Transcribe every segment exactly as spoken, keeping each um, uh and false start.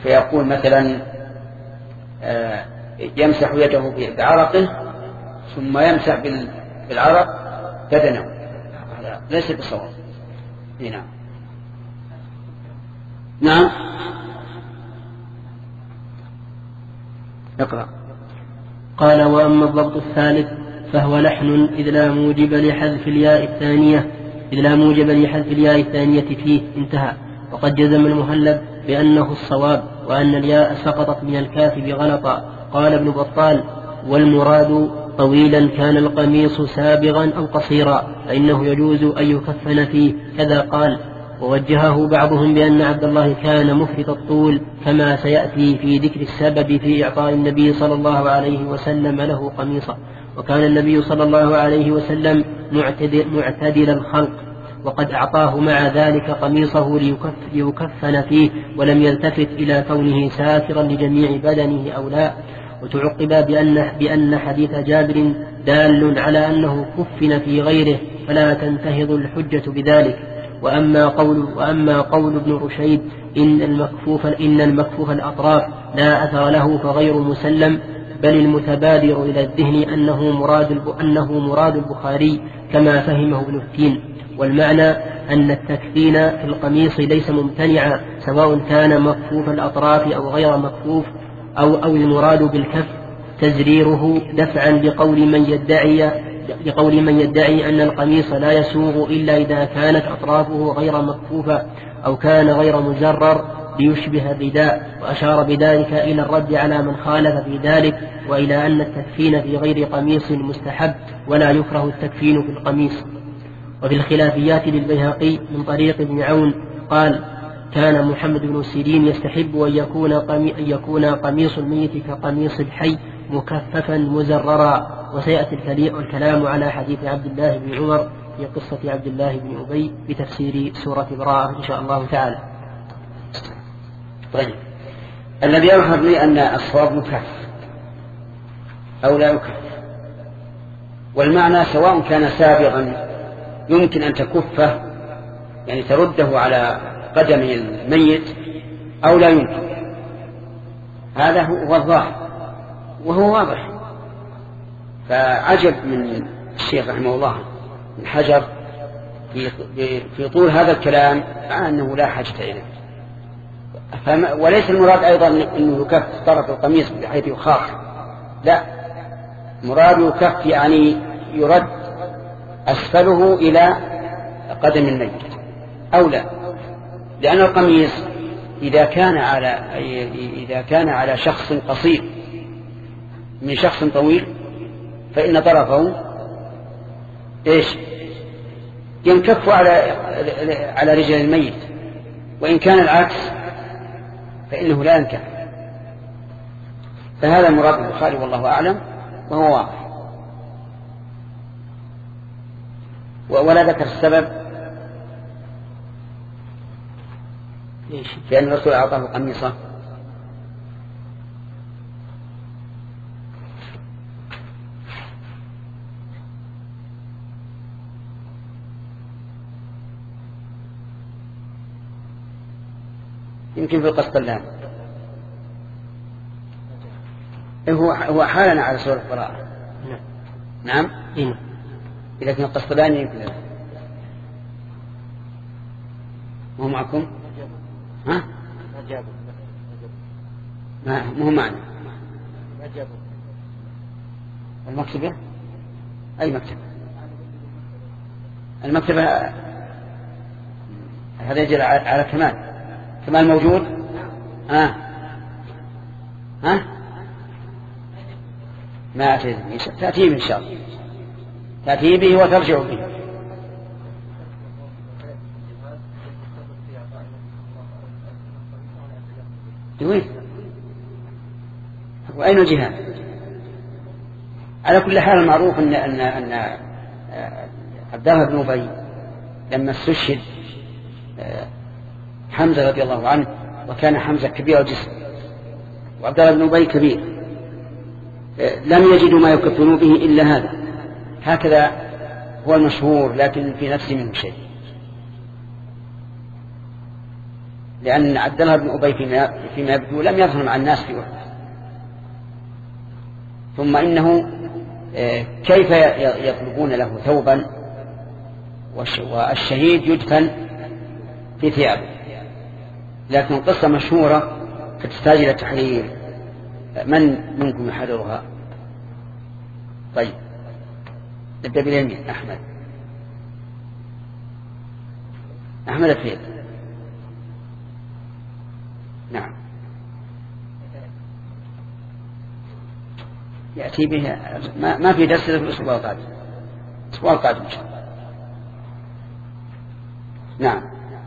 فيقول مثلا يمسح يده بعرقه ثم يمسح بالعرق بدنه، هذا ليس بصواب. نعم نعم اقرأ. قال: وأما الضبط الثالث فهو لحن إذ لا موجب لحذف الياء الثانية إذ لا موجب لحذف الياء الثانية فيه، انتهى. وقد جزم المهلب بأنه الصواب، وأن الياء سقطت من الكاتب غلطا. قال ابن بطال: والمراد طويلا كان القميص سابغا أو قصيرا فإنه يجوز أن يكفن فيه، كذا قال. ووجهه بعضهم بأن عبد الله كان مفرط الطول، كما سيأتي في ذكر السبب في إعطاء النبي صلى الله عليه وسلم له قميصا. وكان النبي صلى الله عليه وسلم معتدل, معتدل الخلق، وقد أعطاه مع ذلك قميصه ليكفن فيه، ولم يلتفت إلى كونه ساترا لجميع بدنه أو لا. وتعقب بأن, بأن حديث جابر دال على أنه كفن في غيره، فلا تنتهض الحجة بذلك. وأما قول, وأما قول ابن رشيد إن المكفوف, إن المكفوف الأطراف لا أثر له فغير مسلم، بل المتبادر إلى الذهن أنه مراد, أنه مراد البخاري كما فهمه ابن التين. والمعنى أن التكفين في القميص ليس ممتنعا، سواء كان مكفوف الأطراف أو غير مكفوف، أو, أو المراد بالكف تزريره دفعا لقول من يدعي لقول من يدعي أن القميص لا يسوغ إلا إذا كانت أطرافه غير مكفوفة أو كان غير مزرر ليشبه الرداء. وأشار بذلك إلى الرد على من خالف في ذلك، وإلى أن التكفين في غير قميص مستحب، ولا يكره التكفين في القميص. وفي الخلافيات للبيهقي من طريق ابن عون قال: كان محمد بن سيرين يستحب أن يكون, أن يكون قميص الميت كقميص الحي مكففا مزررا. وسيأتي الكلام على حديث عبد الله بن عمر في قصة عبد الله بن أبي بتفسير سورة براءة إن شاء الله تعالى. طيب، الذي يظهر لي أن الصواب مكف أو لا يكف، والمعنى سواء كان سابغا يمكن أن تكفه، يعني ترده على قدم الميت، أو لا يمكن. هذا هو الظاهر وهو واضح. فعجب من الشيخ رحمه الله من حجر في, في طول هذا الكلام مع أنه لا حاجة إليه. وليس المراد أيضا أنه يكف طرف القميص بحيث يخاف، لا، مراد يكف يعني يرد أسفله إلى قدم الميت أو لا، لأن القميص إذا كان على إذا كان على شخص قصير من شخص طويل فإن طرفه إيش ينكف على على رجل الميت، وإن كان العكس فإنه لا ينكف. فهذا مراد البخاري والله أعلم، وهو واضح. ولا ذكر السبب لأن الرسول أعطاه قميصا. يمكن في القسطلاني هو هو حالنا على سورة البراءة. نعم نعم. إذا كان القسطلاني يمكن هو معكم؟ ها؟ ما هو معنا. المكتبة؟ أي مكتبة؟ المكتبة هذا يجري على كمال. كمال موجود؟ ها؟ ها؟ ما أتي، تأتيه إن شاء الله، تأتيه به وترجع به. وين؟ وأين الجهاد؟ على كل حال المعروف أن أن أن عبد الله بن أبي لما استشهد حمزة رضي الله عنه، وكان حمزة كبير الجسم وعبد الله بن أبي كبير، لم يجدوا ما يكفنوا به إلا هذا، هكذا هو المشهور، لكن في نفسه منه شيء. لأن عبد الله بن أبي فيما, فيما يبدو لم يظهر مع الناس في أحد. ثم إنه كيف يطلبون له ثوبا والشهيد يدفن في ثيابه؟ لكن قصة مشهورة تحتاج إلى تحرير. من منكم يحررها؟ طيب نبدأ باليمين. أحمد أحمد الفيل. نعم يأتي به ما, ما في درس في الأسبوع القادم. الأسبوع القادم إن شاء الله. نعم.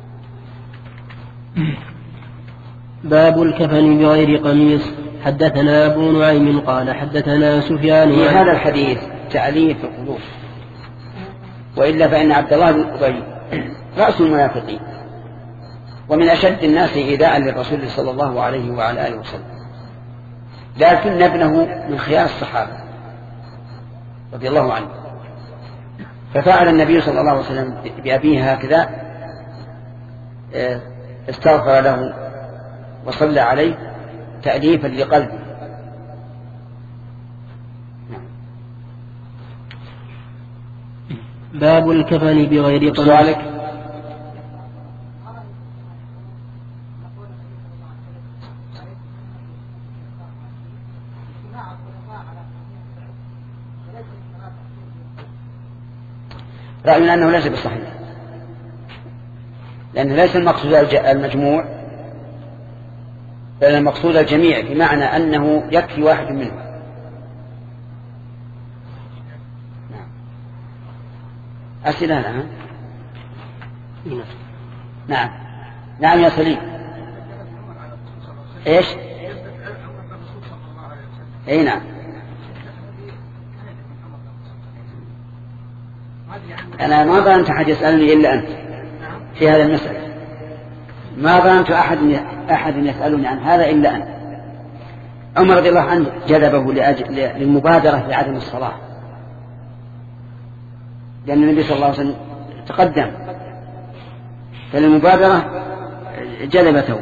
باب الكفن بغير قميص. حدثنا أبو نعيم قال حدثنا سفيان. في هذا الحديث تأليف القلوب، وإلا فإن عبد الله بن أبي رأس المنافقين ومن أشد الناس إيذاء للرسول صلى الله عليه وعلى آله وسلم، لكن ابنه من خيار الصحابة رضي الله عنه، ففعل النبي صلى الله عليه وسلم بأبيه هكذا، استغفر له وصلى عليه تأليفا لقلبه. باب الكفن بغير قميص. سؤالك؟ رأينا أنه ليس بالصحيح، لأنه ليس المقصود المجموع بل المقصود الجميع، بمعنى أنه يكفي واحد منه. نعم. أسئلة الآن؟ نعم نعم يا سليم. إيش؟ أي نعم. أنا ما ظننت أحد يسألني إلا أنت في هذا المسألة، ما ظننت أحد أحد يسألني عن هذا إلا أنت. عمر رضي الله عنه جذبه لأجل للمبادرة في عدم الصلاة، لأن النبي صلى الله عليه وسلم تقدم، فالمبادرة جذبته.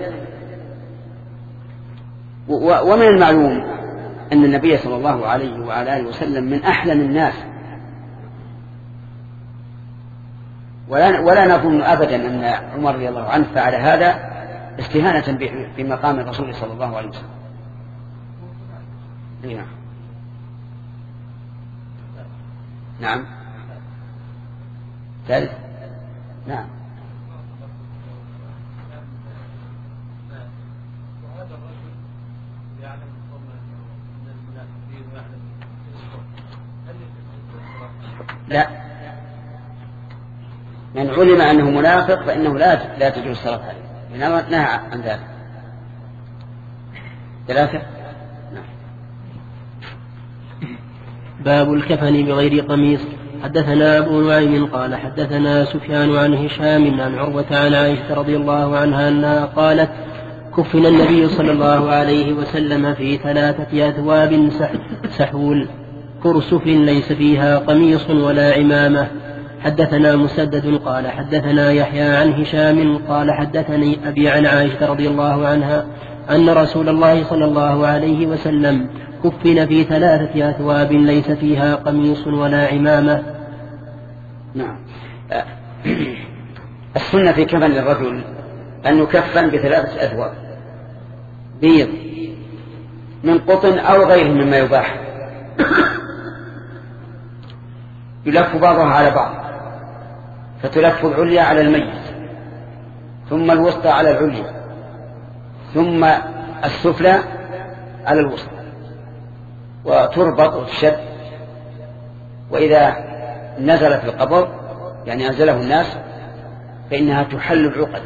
ومن المعلوم أن النبي صلى الله عليه وعلى آله وسلم من أحلم الناس، ولا, ولا نظن أبدا أن عمر رضي الله عنه فعل هذا استهانة بمقام الرسول صلى الله عليه وسلم. نعم نعم ثالث. نعم لا، من علم أنه منافق فإنه لا لا تجوز الصلاة عليه، إنما نهى عن ذلك. ثلاثة. نعم. باب الكفن بغير قميص. حدثنا أبو نعيم قال حدثنا سفيان عن هشام عن عروة عن عائشة رضي الله عنها أنها قالت كفن النبي صلى الله عليه وسلم في ثلاثة أثواب سحول كرسف ليس فيها قميص ولا عمامة. حدثنا مسدد قال حدثنا يحيى عن هشام قال حدثني أبي عن عائشة رضي الله عنها أن رسول الله صلى الله عليه وسلم كفن في ثلاثة أثواب ليس فيها قميص ولا عمامة. نعم. السنة في كفن للرجل أن يكفن بثلاثة أثواب بيض من قطن أو غيره مما يباح، يلف بعضها على بعض، فتلف العليا على الميت، ثم الوسطى على العليا، ثم السفلى على الوسطى، وتربط وتشد. وإذا نزل في القبر يعني أنزله الناس فإنها تحل العقد،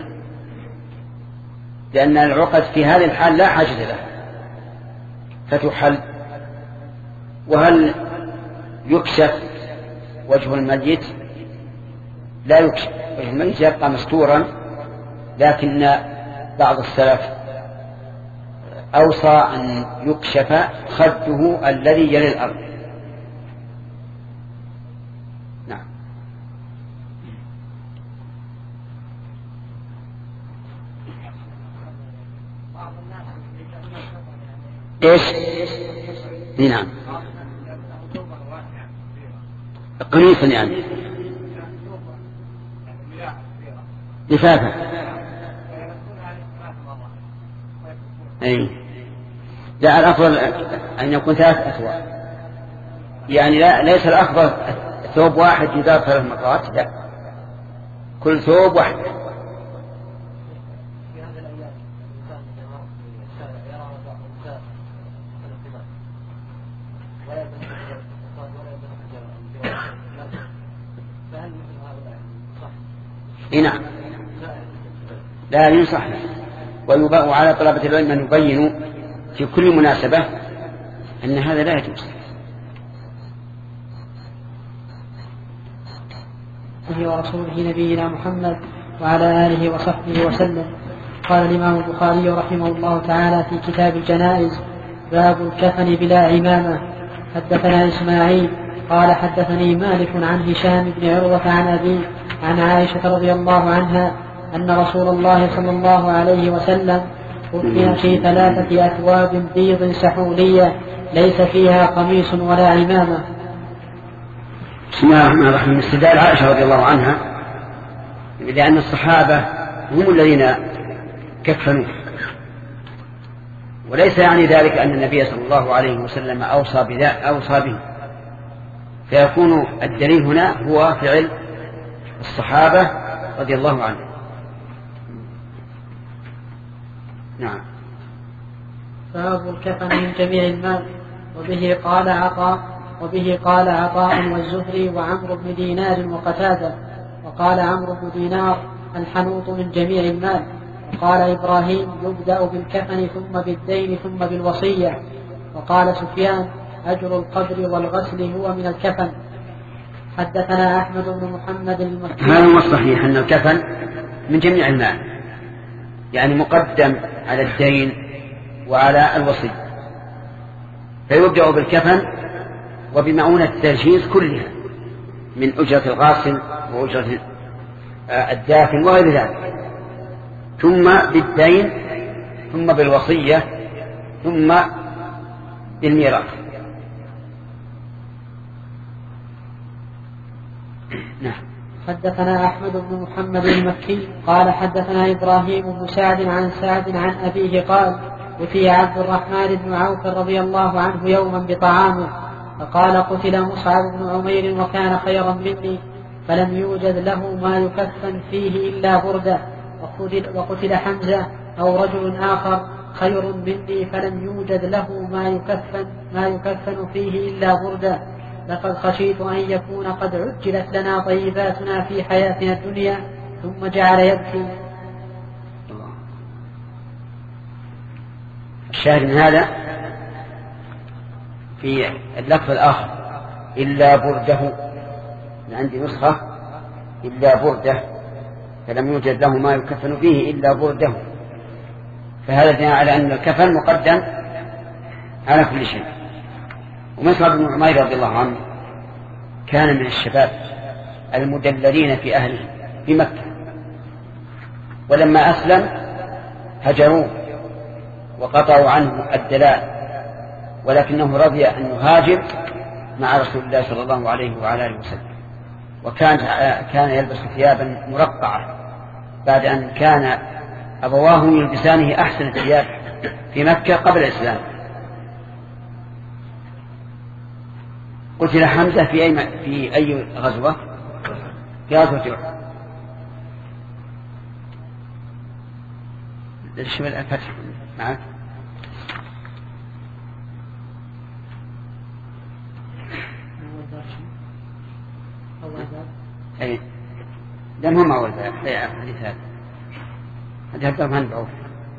لأن العقد في هذه الحال لا حاجة لها فتحل. وهل يكشف وجه الميت؟ لا يكشف وجه الميت، يبقى مستورا، لكن بعض السلف أوصى أن يكشف خده الذي يلي الأرض. نعم. ايش؟ نعم قميصا يعني لفافة. اي لا، الافضل ان يكون ثلاث اثواب، يعني لا ليس الافضل ثوب واحد يدار ثلاث مرات، لا، كل ثوب واحد. نعم لا ينصح، وعلى طلبة العلم أن يبينوا في كل مناسبة أن هذا لا يجوز. ورسوله نبينا محمد وعلى آله وصحبه وسلم. قال الإمام البخاري رحمه الله تعالى في كتاب الجنائز: باب الكفن بلا عمامة. حدثنا إسماعيل قال حدثني مالك عن هشام بن عروة عن أبيه عن عائشة رضي الله عنها أن رسول الله صلى الله عليه وسلم كفن في ثلاثة أثواب بيض سحولية ليس فيها قميص ولا عمامة. بسم الله الرحمن الرحيم. استدلال عائشة رضي الله عنها لأن الصحابة هم الذين كفنوا، وليس يعني ذلك أن النبي صلى الله عليه وسلم أوصى بذا أوصى به، فيكون الدليل هنا هو فعل الصحابة رضي الله عنهم. نعم. باب الكفن من جميع المال. وبه قال عطاء وبه قال عطاء والزهري وعمرو بن دينار وقتادة. وقال عمرو بن دينار: الحنوط من جميع المال. وقال إبراهيم: يبدأ بالكفن ثم بالدين ثم بالوصية. وقال سفيان: أجر القبر والغسل هو من الكفن. حدثنا أحمد بن محمد المكي. هذا هو الصحيح أن الكفن من جميع المال، يعني مقدم على الدين وعلى الوصية، فيبدأ بالكفن وبمعونة التجهيز كلها من أجرة الغاسل وأجرة الدافن وغير ذلك، ثم بالدين ثم بالوصية ثم بالميراث. نعم. حدثنا أحمد بن محمد المكي قال حدثنا إبراهيم بن سعد عن سعد عن أبيه قال: أتي عبد الرحمن بن عوف رضي الله عنه يوما بطعامه، فقال: قتل مصعب بن عمير وكان خيرا مني، فلم يوجد له ما يكفن فيه إلا بردة. وقتل, وقتل حمزة أو رجل آخر خير مني، فلم يوجد له ما يكفن, ما يكفن فيه إلا بردة. لقد خشيت أن يكون قد عجلت لنا طيباتنا في حياتنا الدنيا. ثم جعل يبكي. الشاهد من هذا في اللفظ الآخر: إلا برده، من عندي نسخة إلا برده، فلم يوجد له ما يكفن فيه إلا برده. فهذا دليل على أن الكفن مقدم على كل شيء. ومصعب بن عمير رضي الله عنه كان من الشباب المدللين في أهله في مكة، ولما أسلم هجروه وقطعوا عنه الدلال، ولكنه رضي أن يهاجر مع رسول الله صلى الله عليه وعلى آله وسلم. وكان كان يلبس ثيابا مرقعة بعد أن كان أبواه يلبسانه أحسن الثياب في مكة قبل الإسلام. قتل حمزة في أي في أي غزوة؟ في غزوة أحد. شو الفتح معك؟ أي لم هم أول باب لا حديث هذا هذا هدف عن بعوف.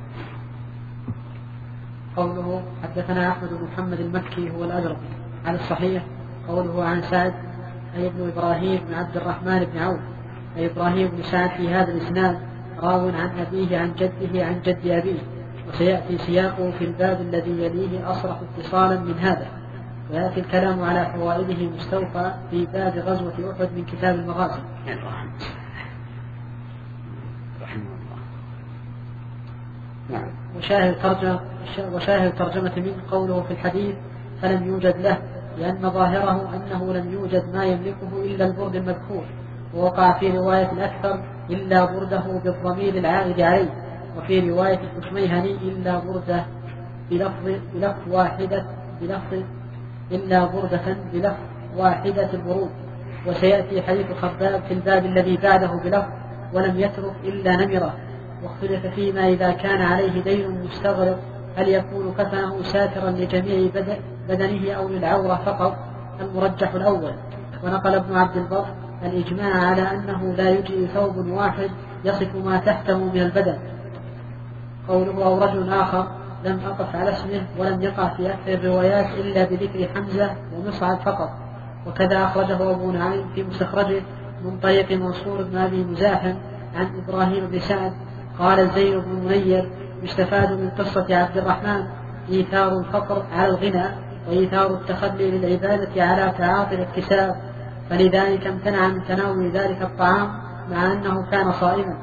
قوله حدثنا أحمد بن محمد المكي هو الأزرق على الصحيح. قوله عن سعد أي ابن إبراهيم بن عبد الرحمن بن عوف، أي إبراهيم بن سعد في هذا الإسناد راو عن أبيه عن جده عن جد أبيه، وسيأتي سياقه في الباب الذي يليه أصرح اتصالا من هذا. ويأتي الكلام على فوائده مستوفى في باب غزوة أحد من كتاب المغازي. رحمه الله. نعم. وشاهد ترجمة وشاهد ترجمة من قوله في الحديث فلم يوجد له، لأن ظاهره أنه لم يوجد ما يملكه إلا البرد المذكور، ووقع في رواية الأكثر إلا برده بالضمير العائد عليه، وفي رواية الكشميهني إلا برده بلفظ بلفظ واحدة بلفظ إلا بردة بلفظ واحدة البرود. وسيأتي حديث خباب في الباب الذي بعده بلفظ ولم يترك إلا نمرة. واختلف فيما إذا كان عليه دين مستغرق هل يكون كفنه ساترا لجميع بدنه أو للعورة فقط، المرجح الأول. ونقل ابن عبد البر الإجماع على أنه لا يجري ثوب واحد يصف ما تحته من البدن. قوله أو رجل آخر لم أقف على اسمه، ولم يقع في أكثر الروايات إلا بذكر حمزة ومصعب فقط. وكذا أخرجه أبو نعيم في مستخرجه من طريق منصور بن أبي مزاحم عن إبراهيم بن سعد قال زيد بن منير يستفاد من قصة عبد الرحمن إيثار الفقر على الغنى وإيثار التخلي للعبادة على تعاطي الاكتساب، فلذلك امتنع من تناول ذلك الطعام مع أنه كان صائما.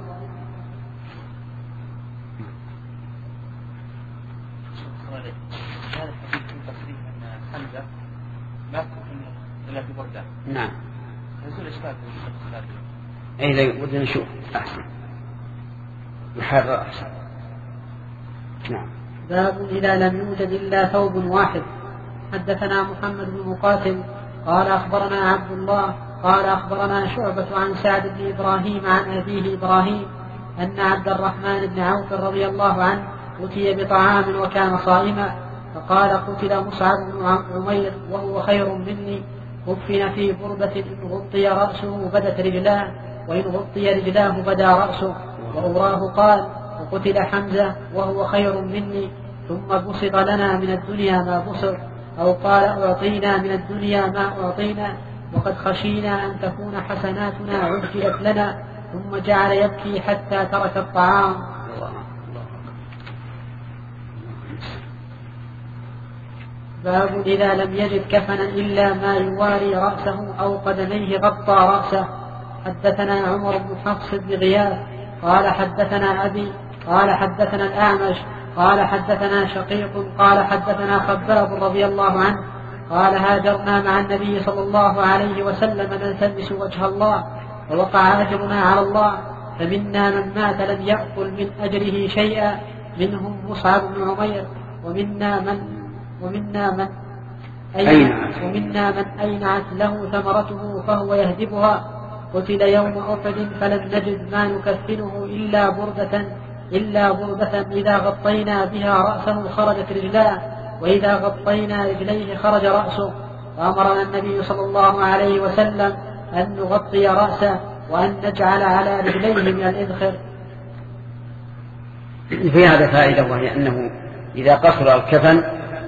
نعم. أي لا ودنا نشوف أحسن يحرر أحسن. نعم. باب إذا لم يوجد إلا ثوب واحد. حدثنا محمد بن مقاتل قال أخبرنا عبد الله قال أخبرنا شعبة عن سعد بن إبراهيم عن أبيه إبراهيم أن عبد الرحمن بن عوف رضي الله عنه أتي بطعام وكان صائما، فقال قتل مصعب بن عمير وهو خير مني، كفن في بردة إن غطي رأسه بدت رجلاه، وإن غطي رجلاه بدا رأسه. وأوراه قال وقتل حمزة وهو خير مني، ثم بسط لنا من الدنيا ما بسط، أو قال أعطينا من الدنيا ما أعطينا، وقد خشينا أن تكون حسناتنا عجلت لنا، ثم جعل يبكي حتى ترك الطعام. باب إذا لم يجد كفنا إلا ما يواري رأسه أو قدميه غطى رأسه. حدثنا عمر بن حفص بن غياث قال حدثنا أبي قال حدثنا الأعمش قال حدثنا شقيق قال حدثنا خباب رضي الله عنه قال هاجرنا مع النبي صلى الله عليه وسلم نلتمس وجه الله، ووقع أجرنا على الله، فمنا من مات لم يأكل من أجره شيئا، منهم مصعب بن عمير، ومنا من ومنا من أينعت ومنا من أينعت له ثمرته فهو يهدبها. قتل يوم أحد فلم نجد ما نكفنه إلا بردة إلا بردة إذا غطينا بها رأسه خرجت رجلاه، وإذا غطينا رجليه خرج رأسه. وأمرنا النبي صلى الله عليه وسلم أن نغطي رأسه وأن نجعل على رجليه من الإذخر. في هذا فائدة، وهي أنه إذا قصر الكفن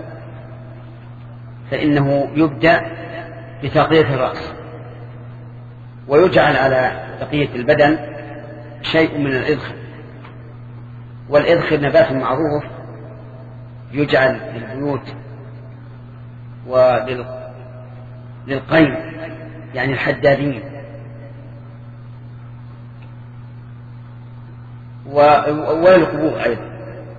فإنه يبدأ بتغطية الرأس، ويجعل على بقية البدن شيء من الإذخر. والإذخر نبات معروف يجعل للبيوت وللقين يعني الحدادين، وللقبور أيضا.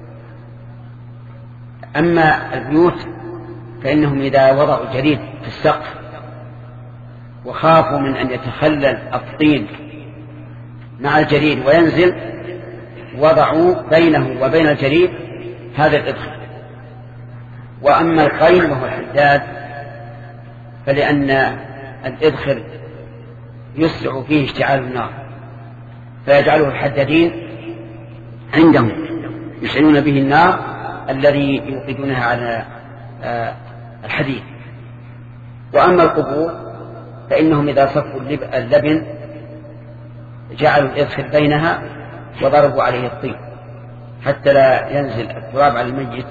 أما البيوت فإنهم إذا وضعوا جريد في السقف وخافوا من أن يتخلل الطين مع الجريد وينزل، وضعوا بينه وبين الجريد هذا الإذخر. وأما القين وهو الحداد فلأن الإذخر يسرع فيه اشتعال النار، فيجعله الحدادين عندهم يشعلون به النار الذي يوقدونها على الحديد. وأما القبور فإنهم إذا صفوا اللبن جعلوا الإذخر بينها وضربوا عليه الطين حتى لا ينزل التراب على الميت.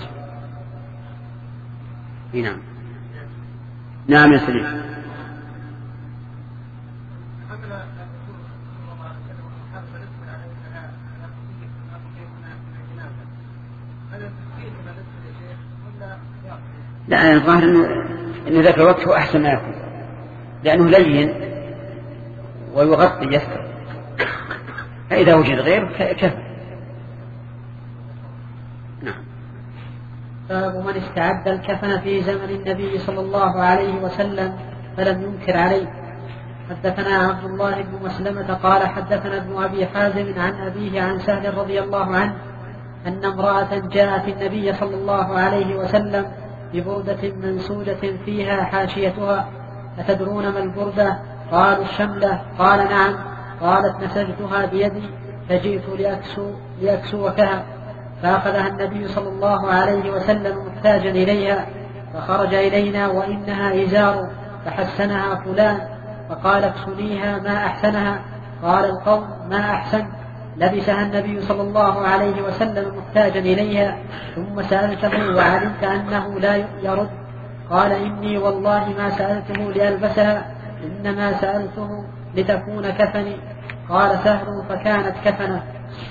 نعم. نعم يا سليم. لا، الظاهر إنه إن ذاك الوقت هو أحسن ما يكون، لأنه لين ويغطي يستر، فإذا وجد غير كفى. نعم. باب من استعد الكفن في زمن النبي صلى الله عليه وسلم فلم ينكر عليه. حدثنا عبد الله بن مسلمة قال حدثنا ابن أبي حازم عن أبيه عن سهل رضي الله عنه أن امرأة جاءت النبي صلى الله عليه وسلم ببردة منسوجة فيها حاشيتها أتدرون ما البردة؟ قالوا الشملة. قال نعم. قالت نسجتها بيدي فجئت لأكسو لأكسوكها فأخذها النبي صلى الله عليه وسلم محتاجا إليها فخرج إلينا وإنها إزار فحسنها فلان فقال اكسنيها ما أحسنها. قال القوم ما أحسن. لبسها النبي صلى الله عليه وسلم محتاجا إليها ثم سألته وعلمت أنه لا يرد. قال إني والله ما سألته لألبسها إنما سألته لتكون كفني. قال سهل فكانت كفنا.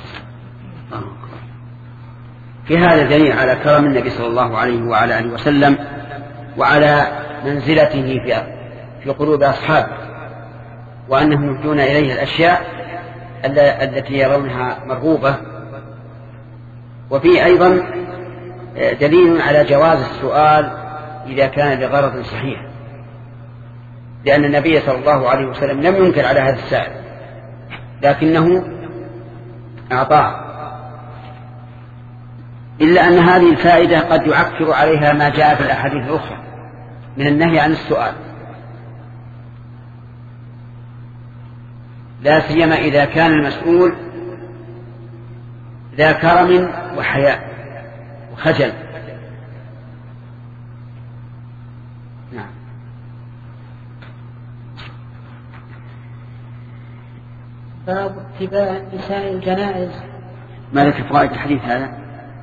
في هذا دليل على كرم النبي صلى الله عليه وعلى آله وسلم وعلى منزلته في في قلوب أصحابه وأنهم يهدون إليه الأشياء التي يرونها مرغوبة. وفيه أيضا دليل على جواز السؤال إذا كان لغرض صحيح، لأن النبي صلى الله عليه وسلم لم ينكر على هذا السائل لكنه أعطاه، إلا أن هذه الفائدة قد يعكر عليها ما جاء في الأحاديث الأخرى من النهي عن السؤال، لا سيما إذا كان المسؤول ذا كرم وحياء وخجل. نعم. باب اتباع نساء الجنائز. ما لك فوائد الحديث هذا؟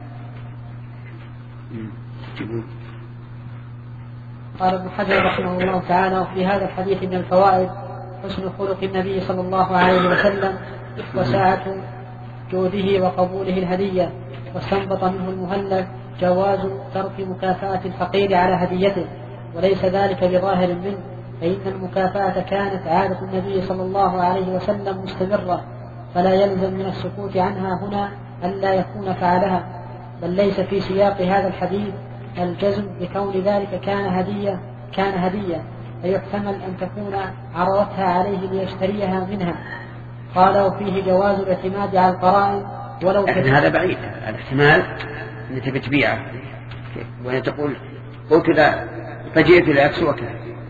قال ابن حجر رحمه الله تعالى وفي هذا الحديث من الفوائد حسن خلق النبي صلى الله عليه وسلم وسعة جوده وقبوله الهدية، واستنبط منه المهلك جواز ترك مكافأة الفقير على هديته، وليس ذلك بظاهر منه، فإن المكافأة كانت عادة النبي صلى الله عليه وسلم مستمرة، فلا يلزم من السكوت عنها هنا ألا يكون فعلها، بل ليس في سياق هذا الحديث الجزم بكون ذلك كان هدية كان هدية فيحتمل أن تكون عرضتها عليه ليشتريها منها. قال وفيه جواز الاعتماد على القرائن ولو لكن هذا بعيد الاحتمال أن تبي تبيعه وهي تقول قلت لا فجئت لأكسوك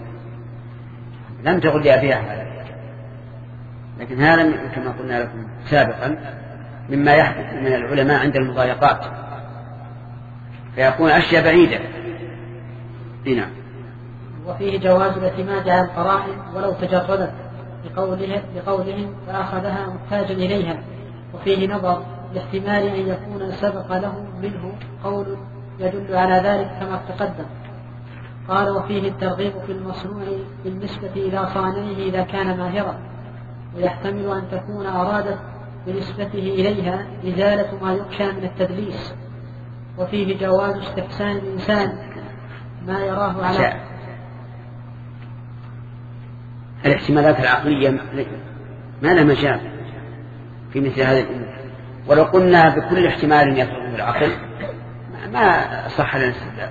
لم تقل لي أبيعها، لكن هذا كما قلنا لكم سابقا مما يحدث من العلماء عند المضايقات فيكون أشياء بعيدة. هنا وفيه جواز الاعتماد على القرائن ولو تجردت بقوله بقولهم فأخذها محتاجا إليها، وفيه نظر لاحتمال أن يكون سبق له منه قول يدل على ذلك كما تقدم. قال وفيه الترغيب في المصنوع بالنسبة إلى صانعه إذا كان ماهرا، ويحتمل أن تكون أرادت بنسبته إليها إزالة ما يخشى من التدليس. وفيه جواز استحسان الإنسان ما يراه على الاحتمالات العقلية ما لها مجال في مثل هذا الأمور، ولو قلنا بكل احتمال يفرض العقل ما صح لنا الاستدلال.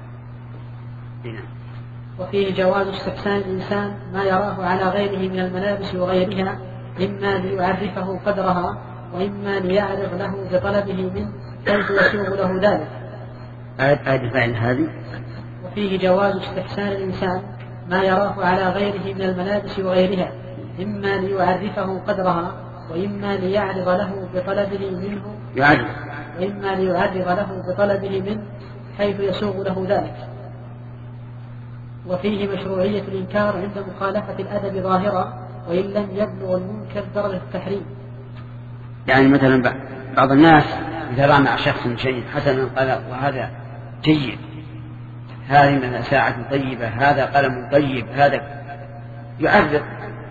وفيه جواز استحسان الإنسان ما يراه على غيره من الملابس وغيرها، إما ليعرفه قدرها وإما ليعرض له بطلبه منه كيف يسوغ له ذلك. آية هذه. وفيه جواز استحسان الإنسان ما يراه على غيره من الملابس وغيرها، إما ليعرفه قدرها وإما ليعرض له بطلبه منه يعرف. وإما ليعرض له بطلبه منه حيث يسوغ له ذلك. وفيه مشروعية الإنكار عند مخالفة الأدب ظاهرة وإن لم يبلغ المنكر درجة التحريم. يعني مثلا بعض الناس إذا رأى مع شخص شيء حسنا قال وهذا جيد، هذه ساعة طيبة، هذا قلم طيب، هذا يعرض،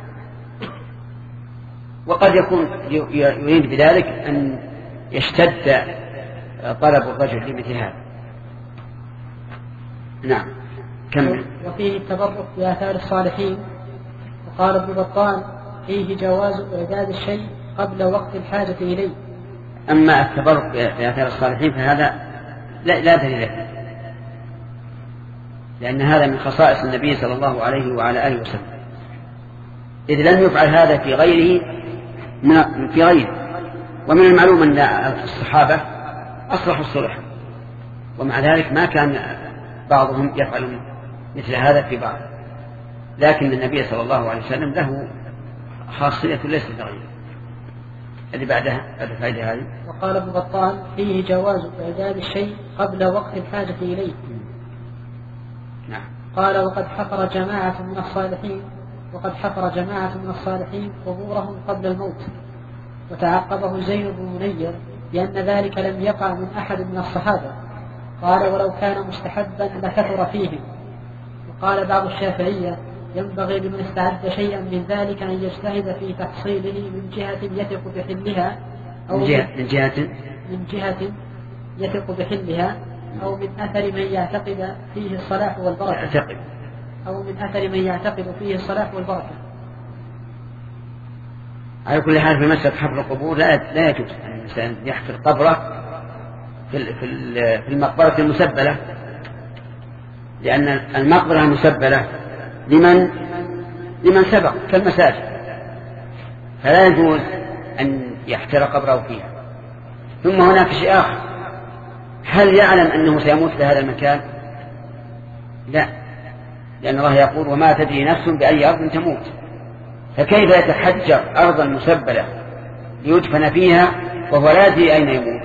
وقد يكون يريد بذلك أن يشتد طلب الرجل لمثل هذا. نعم كمل. وفيه التبرك بآثار الصالحين. وقال ابن بطال فيه جواز إعداد الشيء قبل وقت الحاجة إليه. أما التبرك بآثار الصالحين فهذا لا, لا دليل له، لأن هذا من خصائص النبي صلى الله عليه وعلى آله وسلم، إذ لم يفعل هذا في غيره من في غيره. ومن المعلوم أن الصحابة أصلحوا الصلح، ومع ذلك ما كان بعضهم يفعل مثل هذا في بعض، لكن النبي صلى الله عليه وسلم له خاصية ليست لغيره. اللي بعدها بعد الفائدة هذه. وقال ابن بطال فيه جواز إعداد الشيء قبل وقت الحاجة إليه. نعم. قال وقد حفر جماعة من الصالحين وقد حفر جماعة من الصالحين قبورهم قبل الموت، وتعقبه زين بن منير لأن ذلك لم يقع من أحد من الصحابة. قال ولو كان مستحبا لكثر فيهم. وقال بعض الشافعية ينبغي لمن استعد شيئا من ذلك أن يجتهد في تحصيله من جهة يثق بحلها أو من جهة, من جهة, من جهة يثق بحلها أو من أثر من يعتقد فيه الصلاح والبركة يعتقد. أو من أثر من يعتقد فيه الصلاح والبركة. على كل حال في مسألة حفر القبور لا لا يجوز أن الإنسان يحفر قبره في في المقبرة المسبلة، لأن المقبرة المسبلة لمن لمن سبق كالمساجد، فلا يجوز أن يحتر قبره فيها. ثم هناك شيء آخر، هل يعلم أنه سيموت في هذا المكان؟ لا، لأن الله يقول وما تدري نفس بأي أرض تموت، فكيف يتحجر أرضا مسبلة ليدفن فيها وهو لا يدري أين يموت؟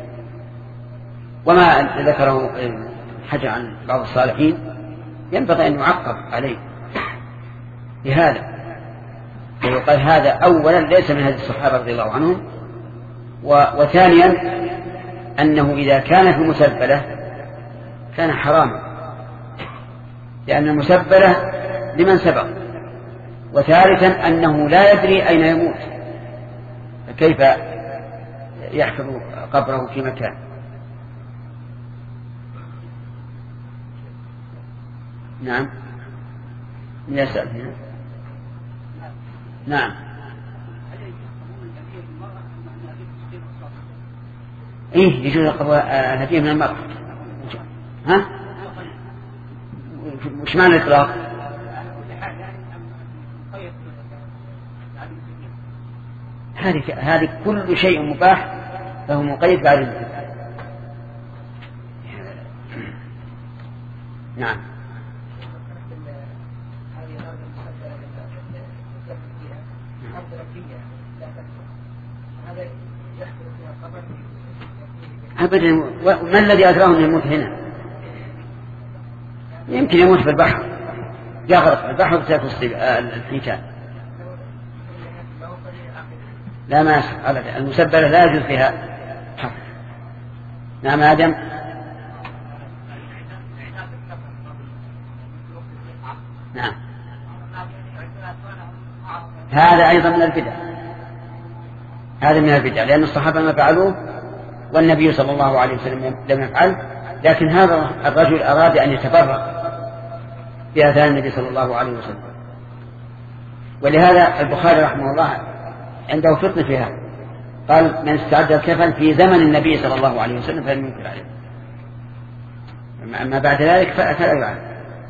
وما ذكره حجر عن بعض الصالحين ينبغي أن يعقب عليه لهذا، ويقال هذا أولا ليس من هذه الصحابة رضي الله عنهم، وثانيا أنه إذا كان في المسبلة كان حراما، لأن المسبلة لمن سبق، وثالثا أنه لا يدري أين يموت، فكيف يحفر قبره في مكان؟ نعم. من يسأل هنا؟ نعم. إيه يجوز الهدية من المرأة. ها؟ وش معنى الإطلاق؟ هذه هذه كل شيء مباح فهو مقيد بعد الانتهاء. نعم. أبدا، ما الذي أدراه أن يموت هنا؟ يمكن يموت في البحر، يغرق في البحر وتأكل الحيتان. لا ما أبدا، المسبلة لا يجوز فيها حفر. نعم آدم. نعم. هذا أيضا من البدع، هذا من البدع، لأن الصحابة ما فعلوه والنبي صلى الله عليه وسلم لم يفعل، لكن هذا الرجل أراد أن يتبرك بآثار النبي صلى الله عليه وسلم. ولهذا البخاري رحمه الله عنده فتنة في هذا، قال من استعد الكفن في زمن النبي صلى الله عليه وسلم فلم ينكر عليه، أما بعد ذلك فلا يفعل.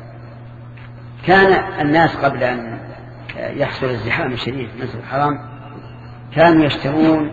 كان الناس قبل أن يحصل الزحام الشديد في المسجد الحرام كانوا يشترون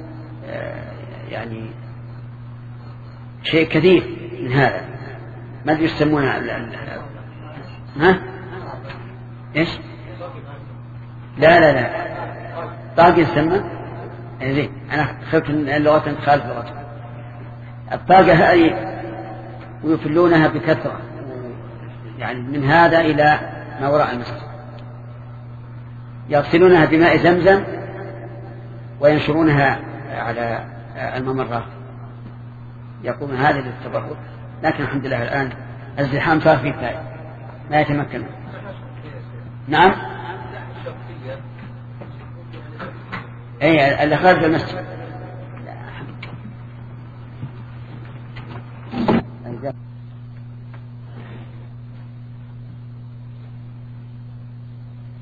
يعني شيء كثير من هذا، ما ادري يسمونه ها ايش؟ لا لا لا طاقة يسمى زين، انا خلت اللغة تخالف لغتهم. الطاقة هذه ويفلونها بكثرة، يعني من هذا إلى ما وراء المسجد، يغسلونها بماء زمزم وينشرونها على الممرات، يقوم هذا للتبرك. لكن الحمد لله الآن الزحام صار فيه فائدة ما يتمكن. نعم. أي اللي خارج المسجد.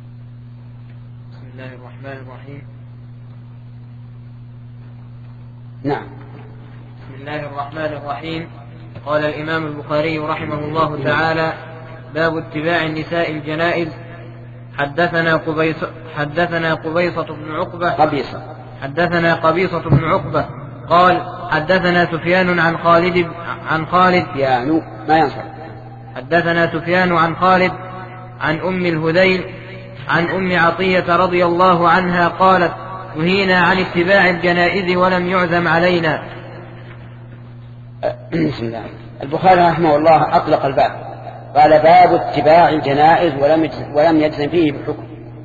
بسم الله الرحمن الرحيم. نعم. بسم الله الرحمن الرحيم. قال الإمام البخاري رحمه الله تعالى: باب اتباع النساء الجنائز. حدثنا قبيصة حدثنا قبيصة بن عقبة قبيصة حدثنا قبيصة بن عقبة قال: حدثنا سفيان عن خالد عن خالد سفيان ما ينصر حدثنا سفيان عن خالد عن أم الهذيل عن أم عطية رضي الله عنها قالت: نهينا عن اتباع الجنائز ولم يعزم علينا. بسم الله. البخاري رحمه الله أطلق الباب، قال: باب اتباع الجنائز ولم ولم يجزم فيه بحكم،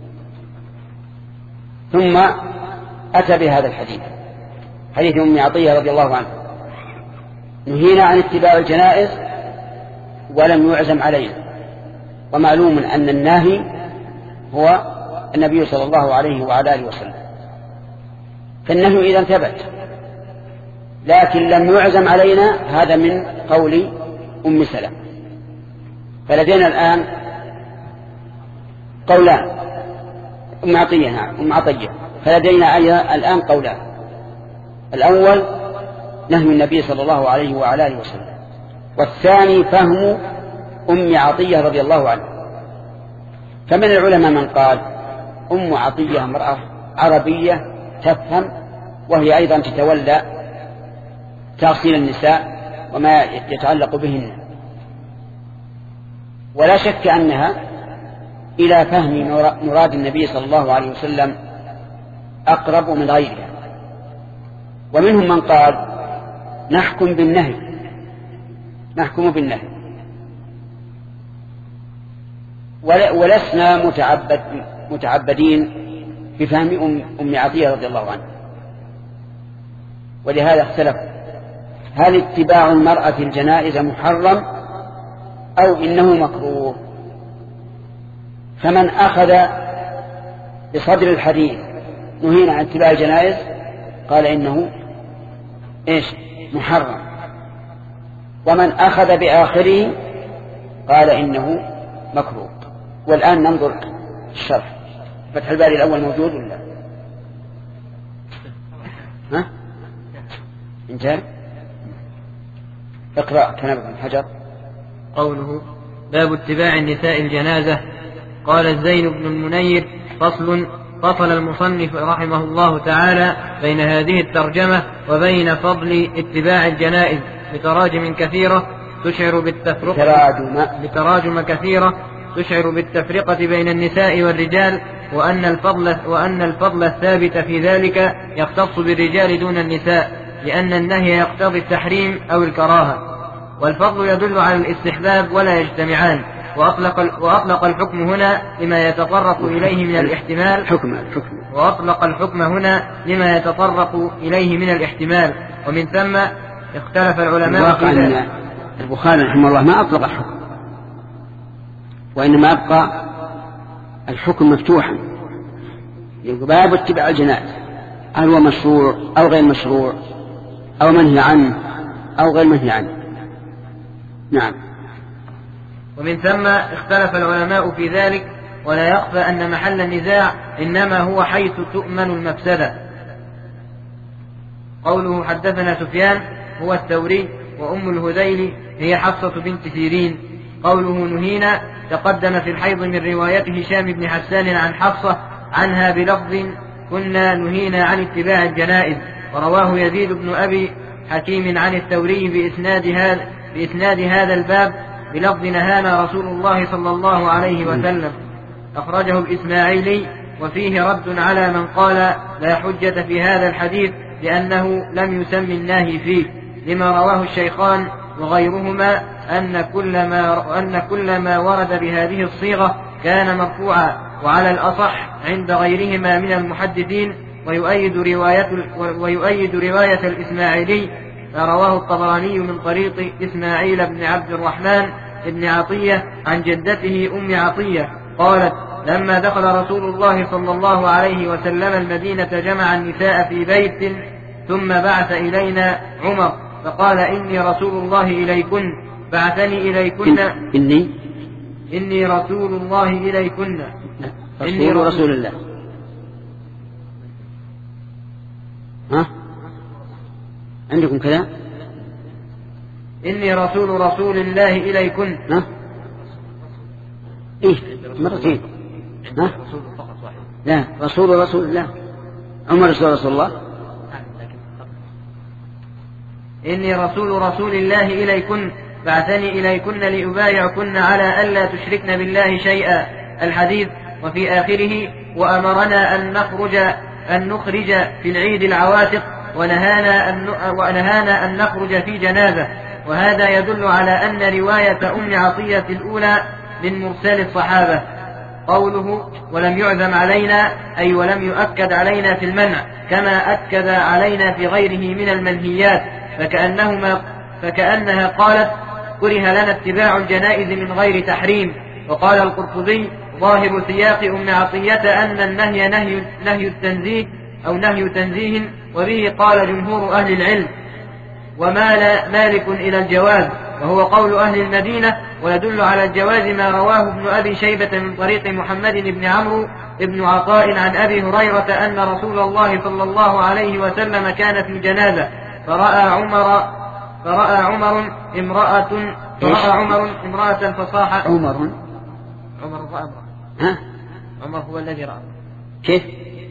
ثم أتى بهذا الحديث، حديث أم عطية رضي الله عنها: نهينا عن اتباع الجنائز ولم يعزم علينا. ومعلوم أن الناهي هو النبي صلى الله عليه وعلى آله وسلم، فالنهي إذا ثبت، لكن لم يعزم علينا، هذا من قول أم سلمة. فلدينا الآن قولان، أم عطية نعم أم عطية فلدينا الآن قولان: الأول نهي النبي صلى الله عليه وعلى آله وسلم، والثاني فهم أم عطية رضي الله عنها. فمن العلماء من قال أم عطية امرأة عربية تفهم، وهي أيضا تتولى تغسيل النساء وما يتعلق بهن، ولا شك أنها إلى فهم مراد النبي صلى الله عليه وسلم أقرب من غيرها. ومنهم من قال نحكم بالنهي نحكم بالنهي ولسنا متعبد متعبدين بفهم أم, أم عطية رضي الله عنها. ولهذا اختلف: هل اتباع المرأة الجنائز محرم أو إنه مكروه؟ فمن أخذ بصدر الحديث نهينا عن اتباع الجنائز قال إنه إيش محرم، ومن أخذ بآخره قال إنه مكروه. والآن ننظر الشرح. فتح الباري الأول موجود ولا ها؟ انتهى. اقرأ كلام ابن حجر. قوله: باب اتباع النساء الجنازة. قال الزين بن المنير: فصل. فصل المصنف رحمه الله تعالى بين هذه الترجمة وبين فضل اتباع الجنائز بتراجم كثيرة تشعر بالتفرقة بتراجم كثيرة تشعر بالتفرقة بين النساء والرجال، وأن الفضل وأن الفضل الثابت في ذلك يختص بالرجال دون النساء، لأن النهي يقتضي التحريم أو الكراهة، والفضل يدل على الاستحباب ولا يجتمعان. وأطلق, وأطلق الحكم هنا لما يتطرق إليه من الاحتمال حكم الحكم وأطلق الحكم هنا لما يتطرق إليه من الاحتمال، ومن ثم اختلف العلماء في ذلك. البخاري رحمه الله ما أطلق الحكم، وإنما أبقى الحكم مفتوحا. باب اتباع الجنائز، هل هو مشروع أو غير مشروع، أو منهي عنه أو غير منهي عنه. نعم. ومن ثم اختلف العلماء في ذلك، ولا يخفى أن محل النزاع إنما هو حيث تؤمن المفسدة. قوله: حدثنا سفيان هو الثوري، وأم الهذيل هي حفصة بنت سيرين. قوله: نهينا تقدم في الحيض من رواية هشام بن حسان عن حفصة عنها بلفظ: كنا نهينا عن اتباع الجنائز. ورواه يزيد بن أبي حكيم عن الثوري بإسناد هذا, بإسناد هذا الباب بلفظ: نهانا رسول الله صلى الله عليه وسلم. أخرجه الإسماعيلي، وفيه رد على من قال لا حجة في هذا الحديث لأنه لم يسمي الناهي فيه، لما رواه الشيخان وغيرهما أن كل ما, أن كل ما ورد بهذه الصيغة كان مرفوعا، وعلى الأصح عند غيرهما من المحدثين. ويؤيد رواية, ويؤيد رواية الإسماعيلي رواه الطبراني من طريق إسماعيل بن عبد الرحمن بن عطية عن جدته أم عطية قالت: لما دخل رسول الله صلى الله عليه وسلم المدينة جمع النساء في بيت، ثم بعث إلينا عمر فقال: إني رسول الله إليكن بعثني إليكن إني إني رسول الله إليكن إني رسول الله. ها عندكم كذا؟ إني رسول رسول الله إليكن. ها؟ إيه مرتين. ها؟ لا رسول رسول الله. عمر رسول رسول الله. إني رسول رسول الله إليكن بعثني إليكن لأبايعكن على ألا تشركن بالله شيئا الحديث. وفي آخره وأمرنا أن نخرج أن نخرج في العيد العواتق ونهانا أن ونهانا أن نخرج في جنازة. وهذا يدل على أن رواية أم عطية الأولى من مرسال الصحابة. قوله ولم يعزم علينا أي ولم يؤكد علينا في المنع كما أكد علينا في غيره من المنهيات، فكأنهما فكأنها قالت كره لنا اتباع الجنائز من غير تحريم. وقال القرطبي ظاهر سياق أم عطية أن النهي نهي, نهي التنزيه أو نهي تنزيه، وبه قال جمهور أهل العلم. ومال مالك إلى الجواز وهو قول أهل المدينة، ويدل على الجواز ما رواه ابن أبي شيبة من طريق محمد بن عمرو بن عطاء عن أبي هريرة أن رسول الله صلى الله عليه وسلم كان في جنازة فرأى عمر فرأى عمر امرأة فرأى عمر امرأة فصاح. عمر عمر رأى امرأة. ها؟ عمر هو الذي رأى. كيف؟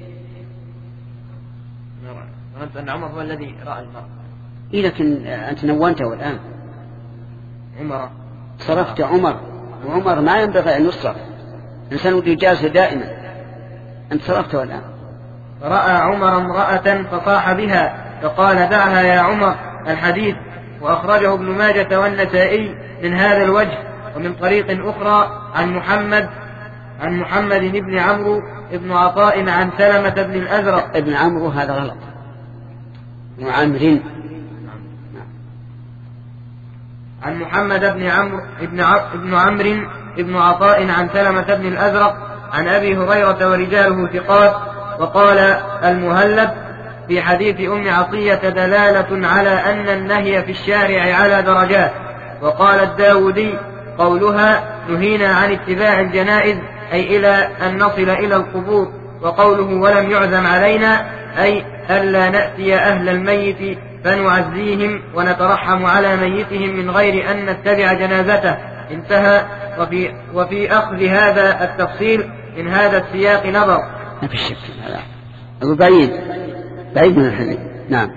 ظننت أن عمر هو الذي رأى المرأة. إيه لكن أنت نونته الآن. عمر صرفت عمر، وعمر ما ينبغي أن يصرف، الإنسان ودي جالس دائما. أنت صرفته الآن. رأى عمر امرأة فصاح بها فقال دعها يا عمر الحديث. وأخرجه ابن ماجة والنسائي من هذا الوجه ومن طريق أخرى عن محمد عن محمد بن عمرو بن عطاء عن سلمة بن الأزرق. ابن عمرو هذا غلط، ابن عمرو. عن محمد بن عمرو بن ابن عمرو بن عطاء عن سلمة بن الأزرق عن أبي هريرة ورجاله ثقات. وقال المهلب في حديث أم عطية دلالة على أن النهي في الشارع على درجات. وقال الداودي قولها نهينا عن اتباع الجنائز أي إلى أن نصل إلى القبور. وقوله ولم يعزم علينا أي ألا نأتي أهل الميت فنعزيهم ونترحم على ميتهم من غير أن نتبع جنازته. انتهى. وفي, وفي أخذ هذا التفصيل من هذا السياق نظر. ما في شك هذا أقول بعيد بعيد من الحديث. نعم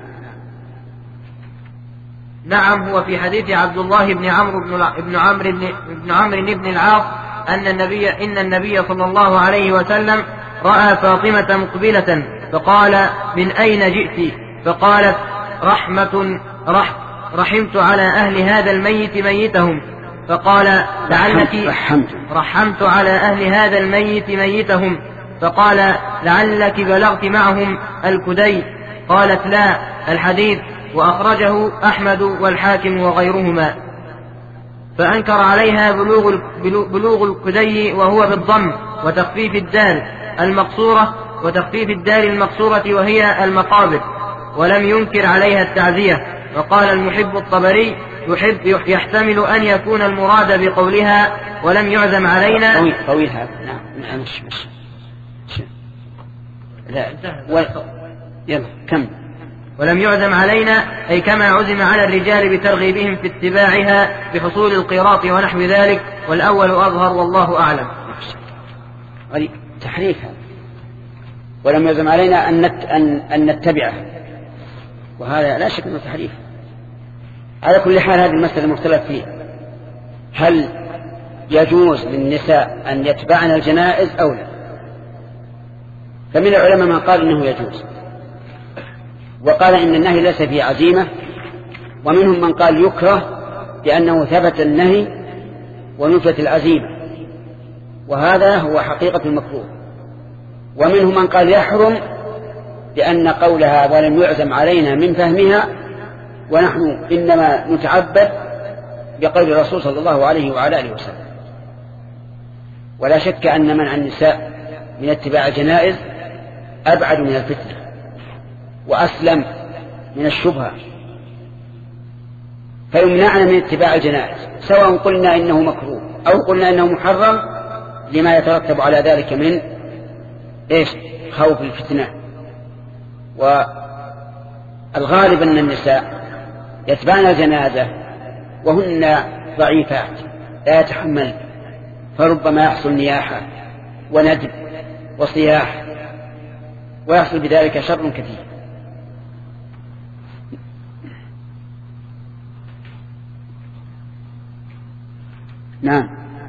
نعم هو في حديث عبد الله بن عمرو بن عمرو بن عمرو بن العاص أن النبي إن النبي صلى الله عليه وسلم رأى فاطمة مقبلة فقال من أين جئت؟ فقالت رحمة رح رحمت على أهل هذا الميت ميتهم. فقال لعلك رحمت, رحمت على أهل هذا الميت ميتهم. فقال لعلك بلغت معهم الكدي. قالت لا. الحديث. وأخرجه أحمد والحاكم وغيرهما. فأنكر عليها بلوغ, بلوغ الكدي وهو بالضم وتخفيف الدال المقصورة وتخفيف الدال المقصورة وهي المقابر، ولم ينكر عليها التعزية. وقال المحب الطبري يحب يحتمل أن يكون المراد بقولها ولم يعزم علينا. طويل طويل هذا. نعم مش مش لا و... يلا كم. ولم يعزم علينا أي كما عزم على الرجال بترغيبهم في اتباعها بحصول القيراط ونحو ذلك، والأول أظهر والله أعلم. تحريف هذا. ولم يعزم علينا أن, نت... أن... أن نتبعه، وهذا لا شك أنه تحريف. على كل حال هذه المسألة مختلف فيها، هل يجوز للنساء أن يتبعن الجنائز أو لا؟ فمن العلماء من قال إنه يجوز، وقال إن النهي ليس فيه عزيمة، ومنهم من قال يكره لأنه ثبت النهي ونفت العزيمة، وهذا هو حقيقة المكروه. ومنهم من قال يحرم لأن قولها ولم يعزم علينا من فهمها، ونحن إنما نتعبد بقول الرسول صلى الله عليه وعلى آله وسلم. ولا شك أن منع النساء من اتباع الجنائز أبعد من الفتنة وأسلم من الشبهة، فيمنعنا من اتباع الجنائز سواء قلنا إنه مكروه أو قلنا إنه محرم، لما يترتب على ذلك من إيش؟ خوف الفتنة الغالب أن النساء يتبعن الجنازة وهن ضعيفات لا يتحمل، فربما يحصل نياحة وندب وصياح ويحصل بذلك شر كثير. نعم.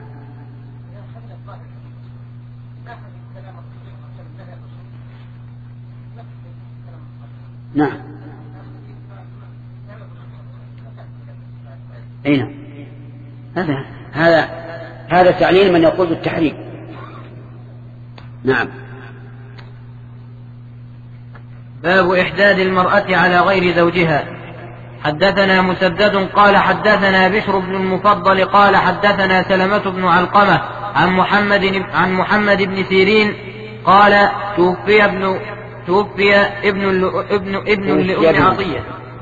نعم. أين هذا هذا هذا تعليل من يقول بالتحريم. نعم. باب إحداد المرأة على غير زوجها. حدثنا مسدد قال حدثنا بشر بن المفضل قال حدثنا سلمة بن علقمة عن محمد عن محمد بن سيرين قال توفي ابن توفي ابن ابن ابن لأم عطية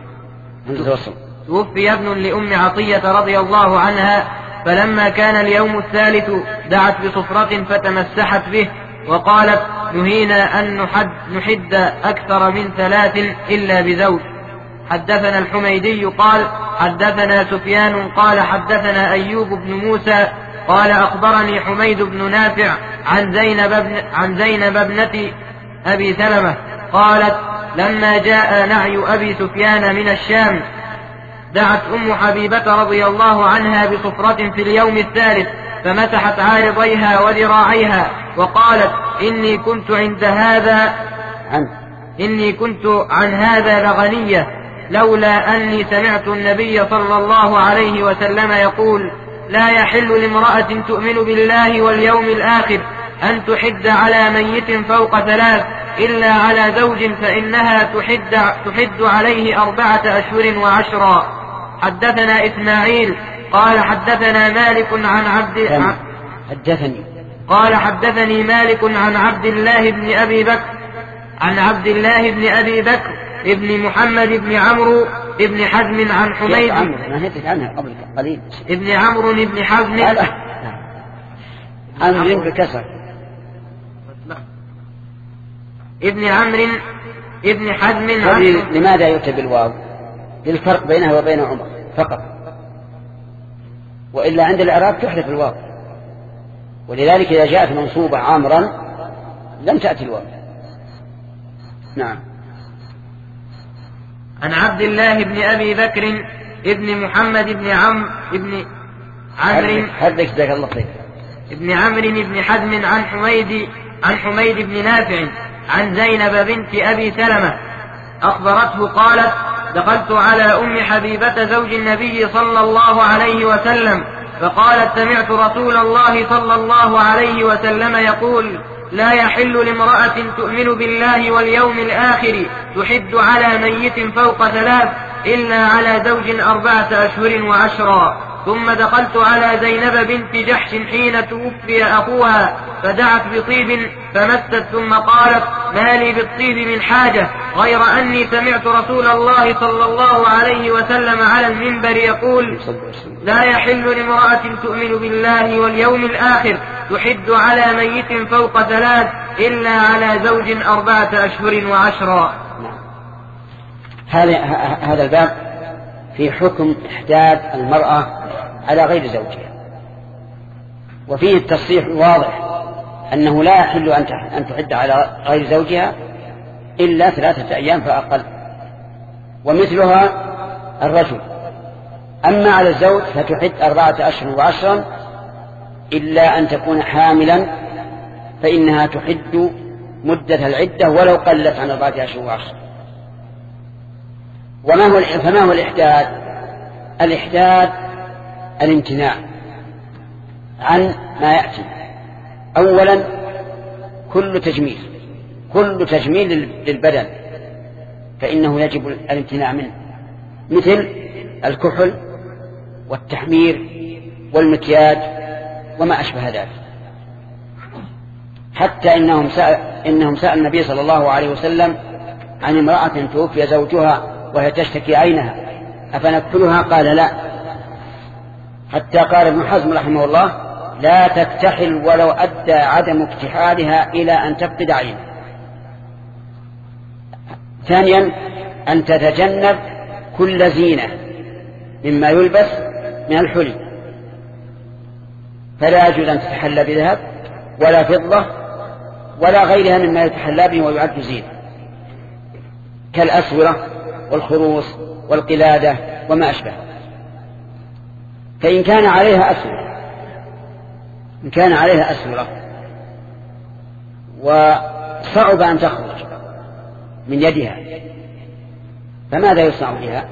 توفي ابن لأم عطية رضي الله عنها، فلما كان اليوم الثالث دعت بصفرة فتمسحت به وقالت نهينا أن نحد, نحد أكثر من ثلاث إلا بزوج. حدثنا الحميدي قال حدثنا سفيان قال حدثنا أيوب بن موسى قال أخبرني حميد بن نافع عن زينب بن عن زينب ابنة أبي سلمة قالت لما جاء نعي أبي سفيان من الشام دعت أم حبيبة رضي الله عنها بصفرة في اليوم الثالث فمسحت عارضيها وذراعيها وقالت إني كنت عند هذا عن إني كنت عن هذا لغنية لولا أني سمعت النبي صلى الله عليه وسلم يقول لا يحل لامرأة تؤمن بالله واليوم الآخر أن تحد على ميت فوق ثلاث إلا على زوج فإنها تحد, تحد عليه أربعة أشهر وعشرا. حدثنا إسماعيل قال حدثنا مالك عن عبد حدثني قال حدثني مالك عن عبد الله بن أبي بكر عن عبد الله بن أبي بكر ابن محمد بن عمرو ابن حزم عن حميد ابن عمرو بن حزم عمرو بكسر ابن عمرو ابن حزم. لماذا يؤتى بالواو؟ للفرق بينها وبين عمر فقط، وإلا عند الإعراب تحذف الواو، ولذلك إذا جاءت منصوبة عامرا لم تأتي الواو. نعم. عن عبد الله بن أبي بكر ابن محمد بن عم ابن عمرو حدك جزاك الله خير ابن عمرو بن حزم عن حميد عن حميد بن نافع عن زينب بنت أبي سلمة أخبرته قالت دخلت على أم حبيبة زوج النبي صلى الله عليه وسلم فقالت سمعت رسول الله صلى الله عليه وسلم يقول لا يحل لامرأة تؤمن بالله واليوم الآخر تحد على ميت فوق ثلاث إلا على زوج أربعة أشهر وعشرا. ثم دخلت على زينب بنت جحش حين توفي أخوها فدعت بطيب فمست ثم قالت ما لي بالطيب من حاجة غير أني سمعت رسول الله صلى الله عليه وسلم على المنبر يقول لا يحل لامرأة تؤمن بالله واليوم الآخر تحد على ميت فوق ثلاث إلا على زوج أربعة أشهر وعشرا. هذا الباب في حكم إحداد المرأة على غير زوجها، وفيه التصريح واضح أنه لا يحل أن تحد على غير زوجها إلا ثلاثة أيام فأقل، ومثلها الرجل. أما على الزوج فتحد أربعة أشهر وعشرا إلا أن تكون حاملا فإنها تحد مدة العدة ولو قلت عن أربعة أشهر وعشرا. وما هو فما هو الإحداد؟ الإحداد الامتناع عن ما يأتي. أولا كل تجميل كل تجميل للبدن فإنه يجب الامتناع منه، مثل الكحل والتحمير والمكياج وما أشبه ذلك. حتى إنهم سأل, إنهم سأل النبي صلى الله عليه وسلم عن امرأة توفي زوجها وهي تشتكي عينها أفنكحلها؟ قال لا. حتى قال ابن حزم رحمه الله لا تكتحل ولو أدى عدم اكتحالها إلى أن تفقد عينها. ثانيا أن تتجنب كل زينة مما يلبس من الحلي، فلا يجوز أن تتحلى بذهب ولا فضة ولا غيرها مما يتحلى به ويعد زينة، كالأسورة والخروص والقلادة وما أشبه. فإن كان عليها أسورة إن كان عليها أسورة وصعب أن تخرج من يدها، فماذا يصنع بها؟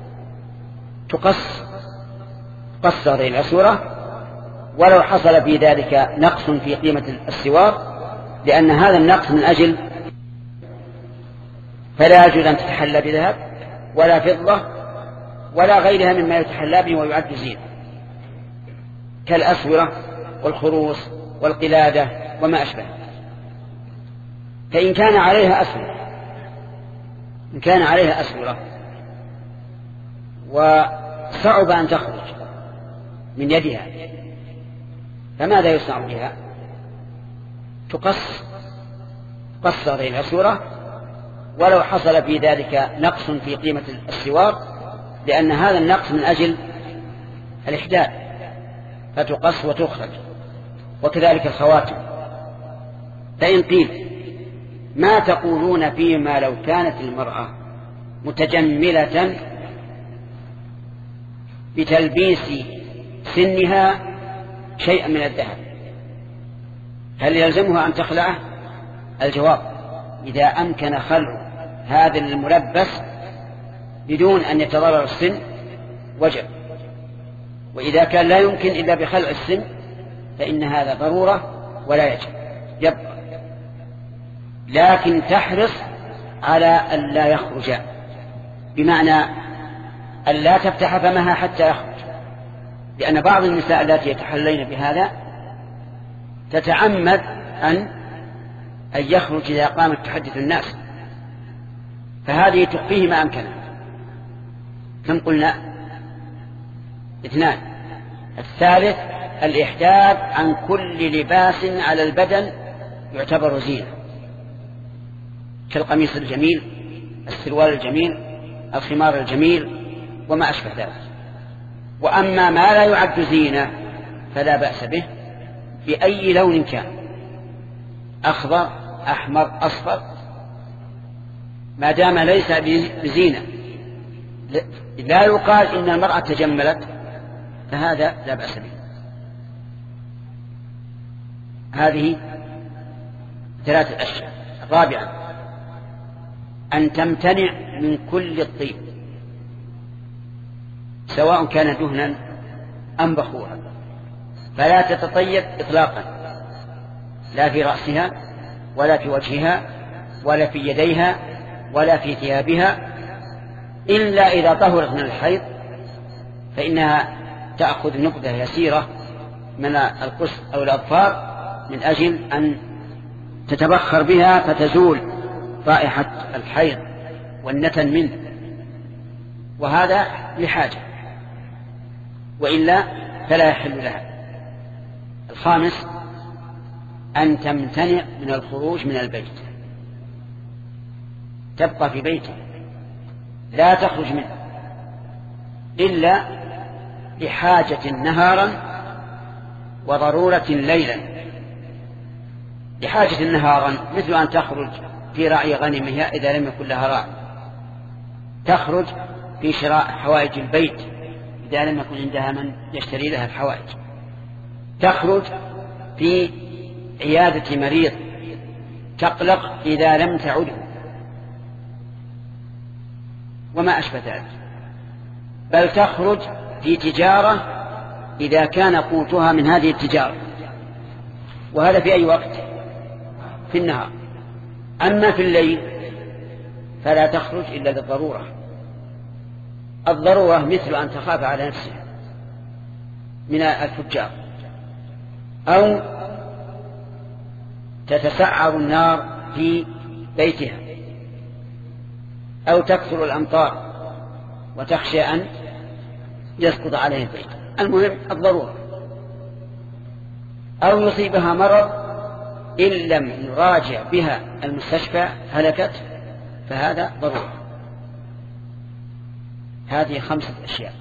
تقص قص هذه الأسورة، ولو حصل في ذلك نقص في قيمة السوار، لأن هذا النقص من أجل، فلا يجوز أن تتحلى بذهب ولا فضة ولا غيرها مما يتحلى به ويعد زينة، كالأسورة والخروص والقلادة وما أشبه. فإن كان عليها أسورة إن كان عليها أسورة وصعب أن تخرج من يدها، فماذا يصنع بها؟ تقص قص هذه الأسورة، ولو حصل في ذلك نقص في قيمة السوار، لأن هذا النقص من أجل الإحداث، فتقص وتخرج. وكذلك الخواتم. فإن قيل ما تقولون فيما لو كانت المرأة متجملة بتلبيس سنها شيئا من الذهب، هل يلزمها أن تخلعه؟ الجواب: إذا أمكن خلع هذا الملبس بدون أن يتضرر السن وجب، وإذا كان لا يمكن إلا بخلع السن فإن هذا ضرورة ولا يجب يبقى، لكن تحرص على أن لا يخرج، بمعنى أن لا تفتح فمها حتى يخرج، لأن بعض النساء التي يتحلين بهذا تتعمد أن أن يخرج إذا قامت تحدث الناس، فهذه تخفيه ما أمكنها. كم قلنا؟ اثنان. الثالث الإحداد عن كل لباس على البدن يعتبر زينة، كالقميص الجميل، السروال الجميل، الخمار الجميل وما أشبه ذلك. وأما ما لا يعد زينة فلا بأس به بأي لون كان، أخضر أحمر أصفر، ما دام ليس بزينة لا يقال إن المرأة تجملت، فهذا لا بأس به. هذه ثلاثة أشياء. رابعا أن تمتنع من كل الطيب، سواء كان دهنا أم بخورا، فلا تتطيب إطلاقا، لا في رأسها ولا في وجهها ولا في يديها ولا في ثيابها، إلا إذا طهرت من الحيض، فإنها تأخذ نقدة يسيرة من القص أو الأظفار من أجل أن تتبخر بها فتزول رائحة الحيض والنتن منه، وهذا لحاجة، وإلا فلا يحل لها. الخامس أن تمتنع من الخروج من البيت، تبقى في بيته لا تخرج منه إلا لحاجة نهارا وضرورة ليلا. لحاجة نهارا مثل أن تخرج في رعي غنمها إذا لم يكن لها راعي، تخرج في شراء حوائج البيت إذا لم يكن عندها من يشتري لها الحوائج، تخرج في عيادة مريض تقلق إذا لم تعده وما أشبه ذلك، بل تخرج في تجارة إذا كان قوتها من هذه التجارة، وهذا في أي وقت؟ في النهار. أما في الليل فلا تخرج إلا للضرورة. الضرورة مثل أن تخاف على نفسها من الفجار، أو تتسعر النار في بيتها، أو تكثر الأمطار وتخشى أن يسقط عليه البيت. المهم الضرورة. أو يصيبها مرض إن لم يراجع بها المستشفى هلكت، فهذا ضرورة. هذه خمسة أشياء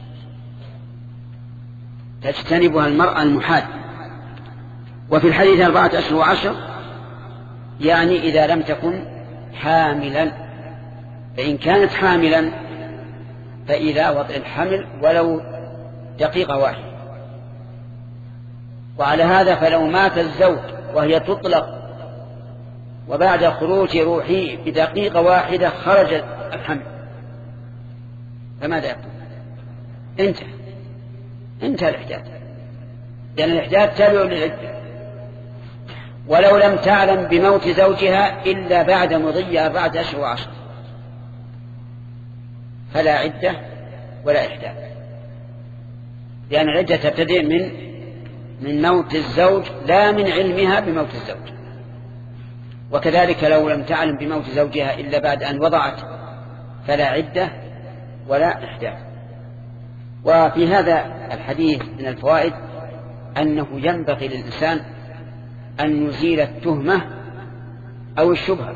تجتنبها المرأة المحاد. وفي الحديث أربعة أشهر وعشر يعني إذا لم تكن حاملا، فإن كانت حاملا فإلى وضع الحمل ولو دقيقة واحدة. وعلى هذا فلو مات الزوج وهي تطلق وبعد خروج روحه بدقيقة واحدة خرج الحمل فماذا يكون؟ انتهى انتهى الإحداث، لأن الإحداث تابع للعدة. ولو لم تعلم بموت زوجها إلا بعد مضي أربعة أشهر وعشر فلا عدة ولا إحداث، لأن العدة تبتدئ من من موت الزوج لا من علمها بموت الزوج. وكذلك لو لم تعلم بموت زوجها إلا بعد أن وضعت فلا عدة ولا إحداث. وفي هذا الحديث من الفوائد أنه ينبغي للإنسان أن يزيل التهمة أو الشبهة،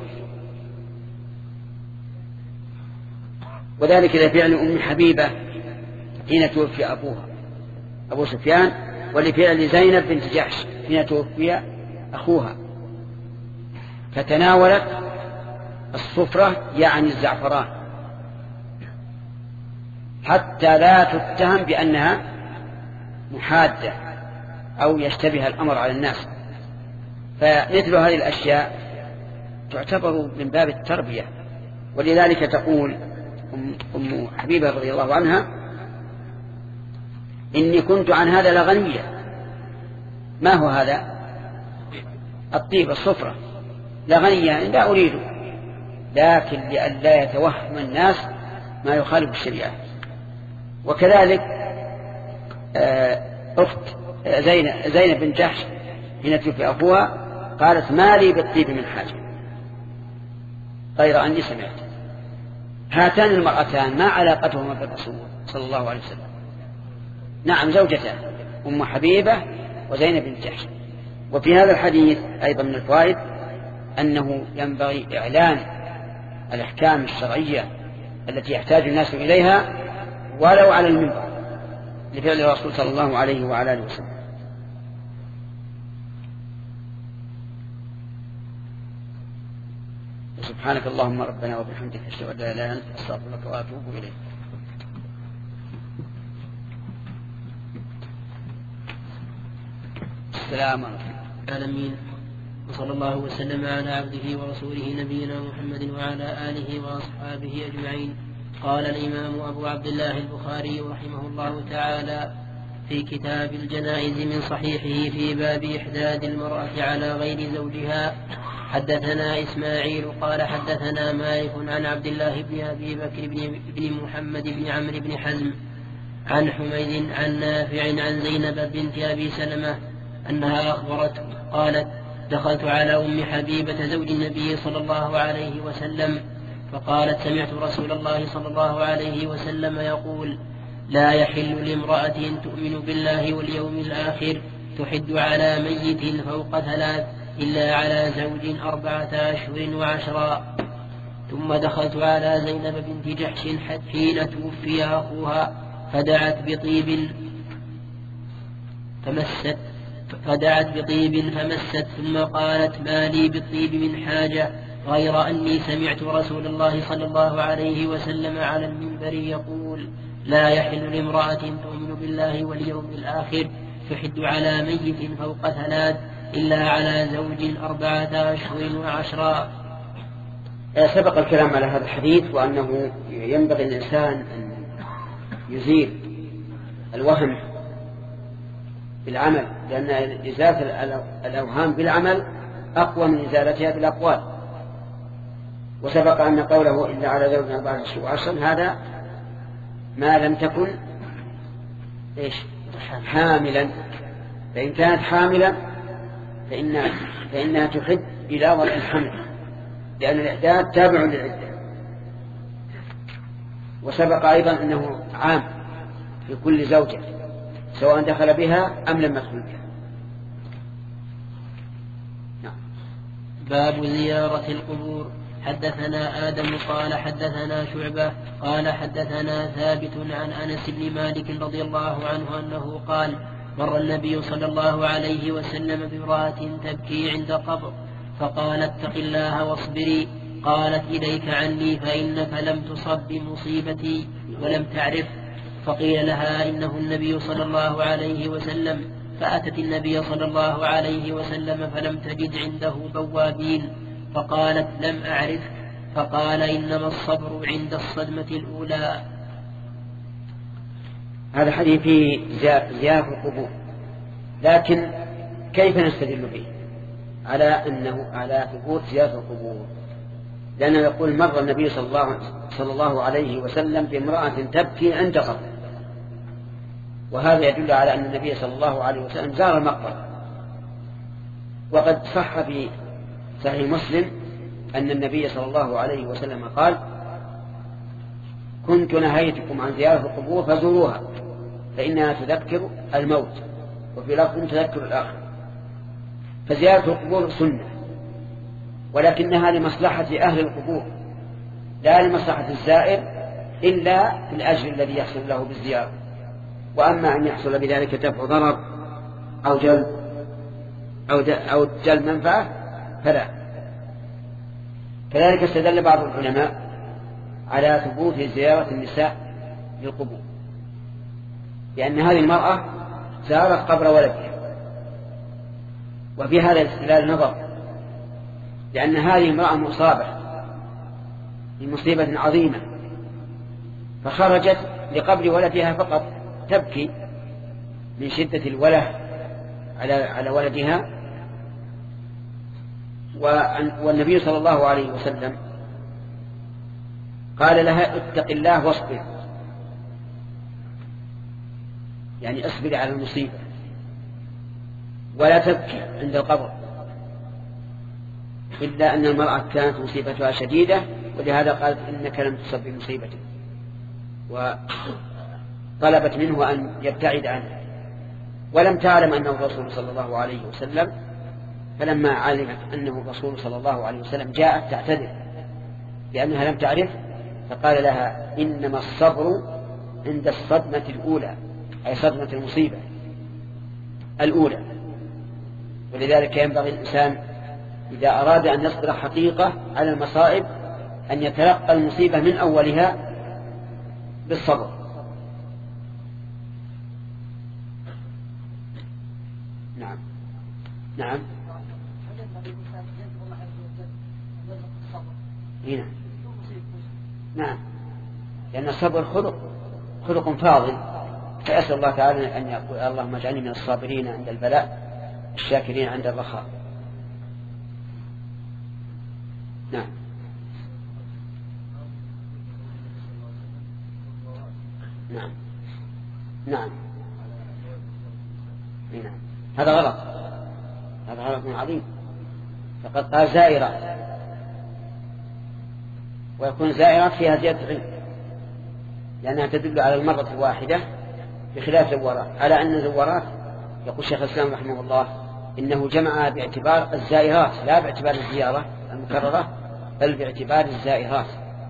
وذلك لفعل أم حبيبة حين توفي أبوها أبو سفيان، ولفعل زينب بنت جحش حين توفي أخوها، فتناولت الصفرة يعني الزعفران حتى لا تتهم بأنها محادة أو يشتبه الأمر على الناس. فمثل هذه الأشياء تعتبر من باب التربية. ولذلك تقول أم حبيبة رضي الله عنها: إني كنت عن هذا لغنية. ما هو هذا؟ الطيب الصفرة لغنية لغنية لا أريده، لكن لئلا يتوهم الناس ما يخالف الشريعة. وكذلك أخت زينب, زينب بن جحش حين توفي أخوها قالت: ما لي بالطيب من حاجة غير أني سمعت. هاتان المرأتان ما علاقتهما بالرسول صلى الله عليه وسلم؟ نعم زوجتان، أم حبيبة وزينب بن جحش. وفي هذا الحديث أيضا من الفوائد أنه ينبغي إعلان الأحكام الشرعية التي يحتاج الناس إليها ولو على المنبر، لفعل الرسول صلى الله عليه وعلى آله وسلم. سبحانك اللهم ربنا وبحمدك أشهد أن لا إله إلا أنت أستغفرك وأتوب إليك. السلام عليكم. العالمين، وصلى الله وسلم على عبده ورسوله نبينا محمد وعلى آله وأصحابه أجمعين. قال الإمام أبو عبد الله البخاري رحمه الله تعالى في كتاب الجنائز من صحيحه في باب إحداد المرأة على غير زوجها: حدثنا إسماعيل قال حدثنا مالك عن عبد الله بن أبي بكر بن محمد بن عمرو بن حزم عن حميد عن نافع عن زينب بنت أبي سلمة أنها أخبرته قالت: دخلت على أم حبيبة زوج النبي صلى الله عليه وسلم فقالت: سمعت رسول الله صلى الله عليه وسلم يقول: لا يحل لامرأة تؤمن بالله واليوم الآخر تحد على ميت فوق ثلاث إلا على زوج أربعة أشهر وعشرا. ثم دخلت على زينب بنت جحش حين توفي أخوها فدعت بطيب فمست فدعت بطيب فمست ثم قالت: ما لي بالطيب من حاجة غير أني سمعت رسول الله صلى الله عليه وسلم على المنبر يقول: لا يحل لامرأة تؤمن بالله واليوم الآخر تحد على ميت فوق ثلاث إلا على زوج أربعة أشهر وعشرا. سبق الكلام على هذا الحديث وأنه ينبغي الإنسان أن يزيل الوهم بالعمل، لأن إزالة الأوهام بالعمل أقوى من إزالتها بالأقوال. وسبق أن قوله إلا على زوج أربعة أشهر وعشرا هذا ما لم تكن إيش حاملا، فإن كانت حاملا فإنها, فإنها تحد إلى وضع الحمل، لأن الإحداث تابع للعدة. وسبق أيضا أنه عام في كل زوجة سواء دخل بها أم لم يدخل بها. نعم. باب زيارة القبور. حدثنا آدم قال حدثنا شعبة قال حدثنا ثابت عن أنس بن مالك رضي الله عنه أنه قال مر النبي صلى الله عليه وسلم بامرأة تبكي عند قبر فقال اتق الله واصبري. قالت إليك عني فإنك لم تصب بمصيبتي ولم تعرف. فقيل لها إنه النبي صلى الله عليه وسلم. فأتت النبي صلى الله عليه وسلم فلم تجد عنده بوابين فقالت لم أعرف. فقال إنما الصبر عند الصدمة الأولى. هذا حديث فيه زيارة القبور، لكن كيف نستدل به على أنه على ثبوت زيارة القبور؟ لأنه يقول مر النبي صلى الله, صلى الله عليه وسلم بامرأة تبكي عند قبر، وهذا يدل على أن النبي صلى الله عليه وسلم زار المقبرة. وقد صح في صحيح مسلم أن النبي صلى الله عليه وسلم قال كنت نهيتكم عن زيارة القبور فزوروها فإنها تذكر الموت، وفي لفظ تذكر الآخر. فزيارة القبور سنة، ولكنها لمصلحة أهل القبور لا لمصلحة الزائر إلا في الأجر الذي يحصل له بالزيارة. وأما أن يحصل بذلك دفع ضرر أو جلب أو أو جلب منفعة فلا. كذلك استدل بعض العلماء على ثبوت زيارة النساء للقبور، لأن هذه المرأة زارت قبر ولدها، وفي هذا الاستدلال نظر، لأن هذه المرأة مصابة بمصيبة عظيمة فخرجت لقبر ولدها فقط تبكي من شدة الوله على على ولدها. والنبي صلى الله عليه وسلم قال لها اتق الله واصبر، يعني اصبر على المصيبة ولا تبكي عند القبر، إلا أن المرأة كانت مصيبتها شديدة ولهذا قالت إنك لم تصب بمصيبتك، وطلبت منه أن يبتعد عنها، ولم تعلم أنه الرسول صلى الله عليه وسلم. فلما علمت أنه الرسول صلى الله عليه وسلم جاءت تعتذر لأنها لم تعرف، فقال لها إنما الصبر عند الصدمة الأولى، أي صدمة المصيبة الأولى. ولذلك ينبغي الإنسان إذا أراد أن يصبر حقيقة على المصائب أن يتلقى المصيبة من أولها بالصبر. نعم نعم هنا نعم، لأن الصبر خلق خلق فاضل، فأسأل الله تعالى أن يقول اللهم اجعلني من الصابرين عند البلاء الشاكرين عند الرخاء. نعم نعم نعم نعم هذا غلط، هذا غلط عظيم. فقد قال زائرات، ويكون زائرات فيها زيادة علم، لأنها تدل على المرة الواحدة بخلاف زوارات. على أن زوارات يقول شيخ الإسلام رحمه الله إنه جمع باعتبار الزائرات لا باعتبار الزيارة المكررة بل باعتبار الزائرات.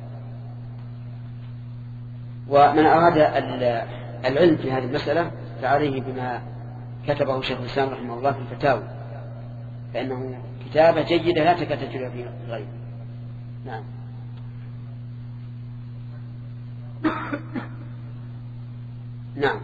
ومن أراد العلم في هذه المسألة فعليه بما كتبه شيخ الإسلام رحمه الله في الفتاوى، فإنه كتابة جيدة لا تكاد تجد في غيره. نعم نعم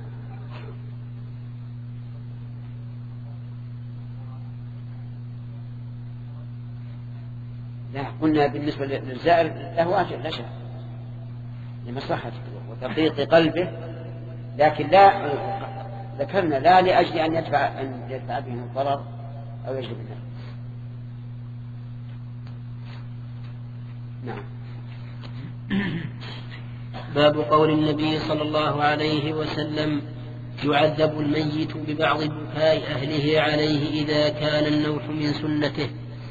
لا قلنا بالنسبة للزائر له أجر لا شك لمصلحته وترقيق قلبه، لكن لا ذكرنا لا لأجل أن يدفع أن يدفع به الضرر أو يجلب النفع. نعم. باب قول النبي صلى الله عليه وسلم يعذب الميت ببعض بكاء أهله عليه إذا كان النوح من سنته.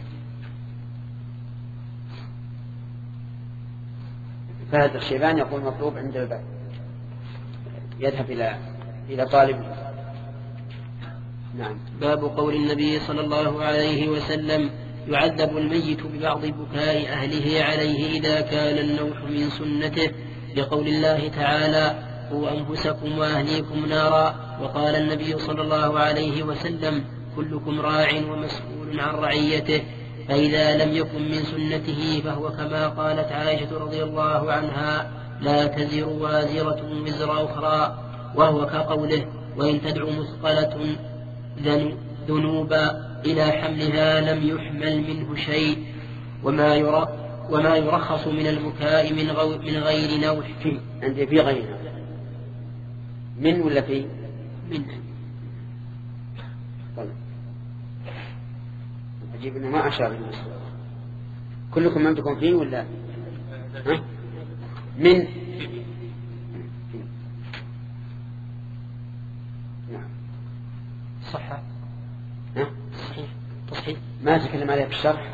فهذا الشيبان يقول مطلوب عند الباب، يذهب إلى إلى طالب. نعم. باب قول النبي صلى الله عليه وسلم يعذب الميت ببعض بكاء أهله عليه إذا كان النوح من سنته، لقول الله تعالى: قوا أنفسكم وأهليكم نارا. وقال النبي صلى الله عليه وسلم: كلكم راع ومسؤول عن رعيته. فإذا لم يكن من سنته فهو كما قالت عائشة رضي الله عنها: لا تزر وازرة وزر أخرى، وهو كقوله: وإن تدع مثقلة ذنوبا إلى حملها لم يحمل منه شيء. وما يرى وما يرخص من البكاء من, غو من غير نوح. في عندي في غير من ولا في من. طيب أجيب إنه ما أشار بالنسبة. كلكم أنتم فيه ولا ها؟ من نعم صح. ها؟ صحيح تصحيح ما تكلم عليها في الشرح.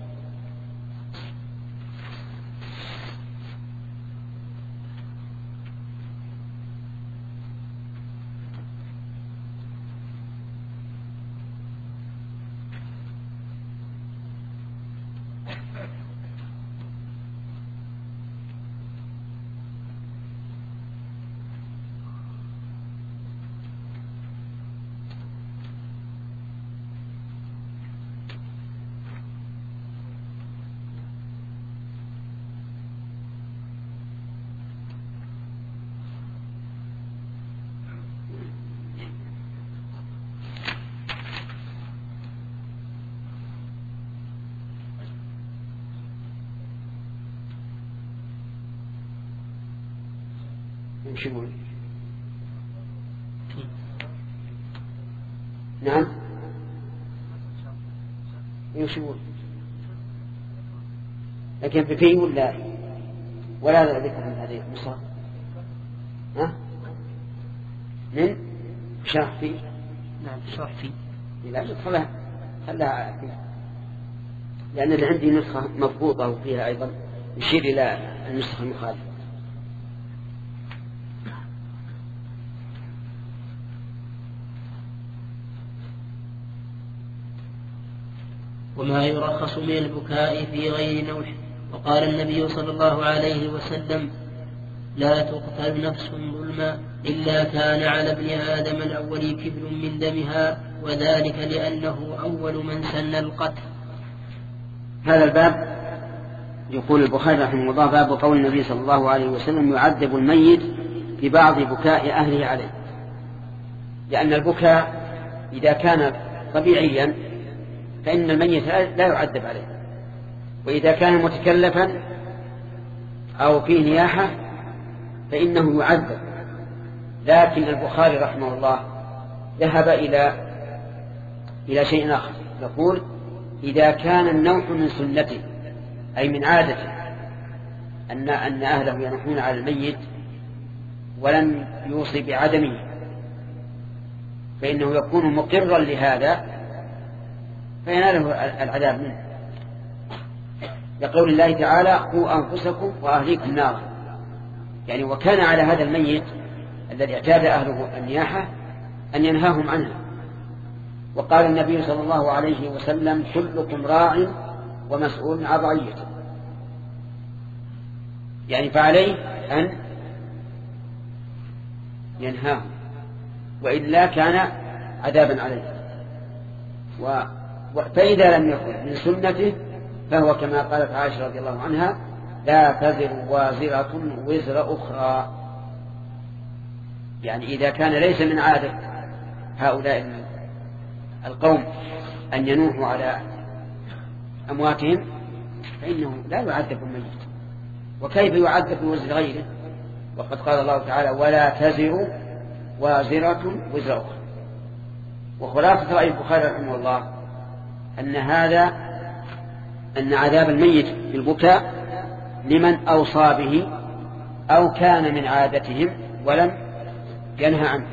يمشون. نعم يمشون، لكن بفيه ولا ولا ذكر من هذه المصاب. ها من شرح فيه. نعم شرح فيه. لا خلها خلها فيه، لأن اللي عندي نسخة مضبوطة وفيها أيضا يشير إلى النسخة المخالفة. وما يرخص من البكاء في غير نوح. وقال النبي صلى الله عليه وسلم: لا تقتل نفس ظلما إلا كان على ابن آدم الأول كبر من دمها، وذلك لأنه أول من سن القتل. هذا الباب يقول البخاري رحمه الله: باب قول النبي صلى الله عليه وسلم: يعذب الميت ببعض بكاء أهله عليه. لأن البكاء إذا كان طبيعيا فإن الميت لا يعذب عليه، وإذا كان متكلفا أو فيه نياحة فإنه يعذب. لكن البخاري رحمه الله ذهب إلى إلى شيء آخر، يقول: إذا كان النوح من سنته، أي من عادته، أن أن أهله ينوحون على الميت ولم يوصي بعدمه، فإنه يكون مقرا لهذا فيناله العذاب منه، لقول الله تعالى: قوا أنفسكم وأهليكم نارا. يعني وكان على هذا الميت الذي اعتاد أهله النياحة أن ينهاهم عنها. وقال النبي صلى الله عليه وسلم: كلكم راع ومسؤول عن رعيته. يعني فعليه أن ينهاهم، وإلا كان عذابا عليه. و فإذا لم يكن من سنته فهو كما قالت عائشة رضي الله عنها: لا تزر وازرة وزر أخرى. يعني إذا كان ليس من عادة هؤلاء القوم أن ينوحوا على أمواتهم فإنه لا يعذب الميت. وكيف يعذب بوزر غيره؟ وقد قال الله تعالى: ولا تزر وازرة وزر أخرى. وخلاصة رأي البخاري رحمه الله أن هذا أن عذاب الميت في البكاء لمن أوصى به أو كان من عادتهم ولم ينهى عنه.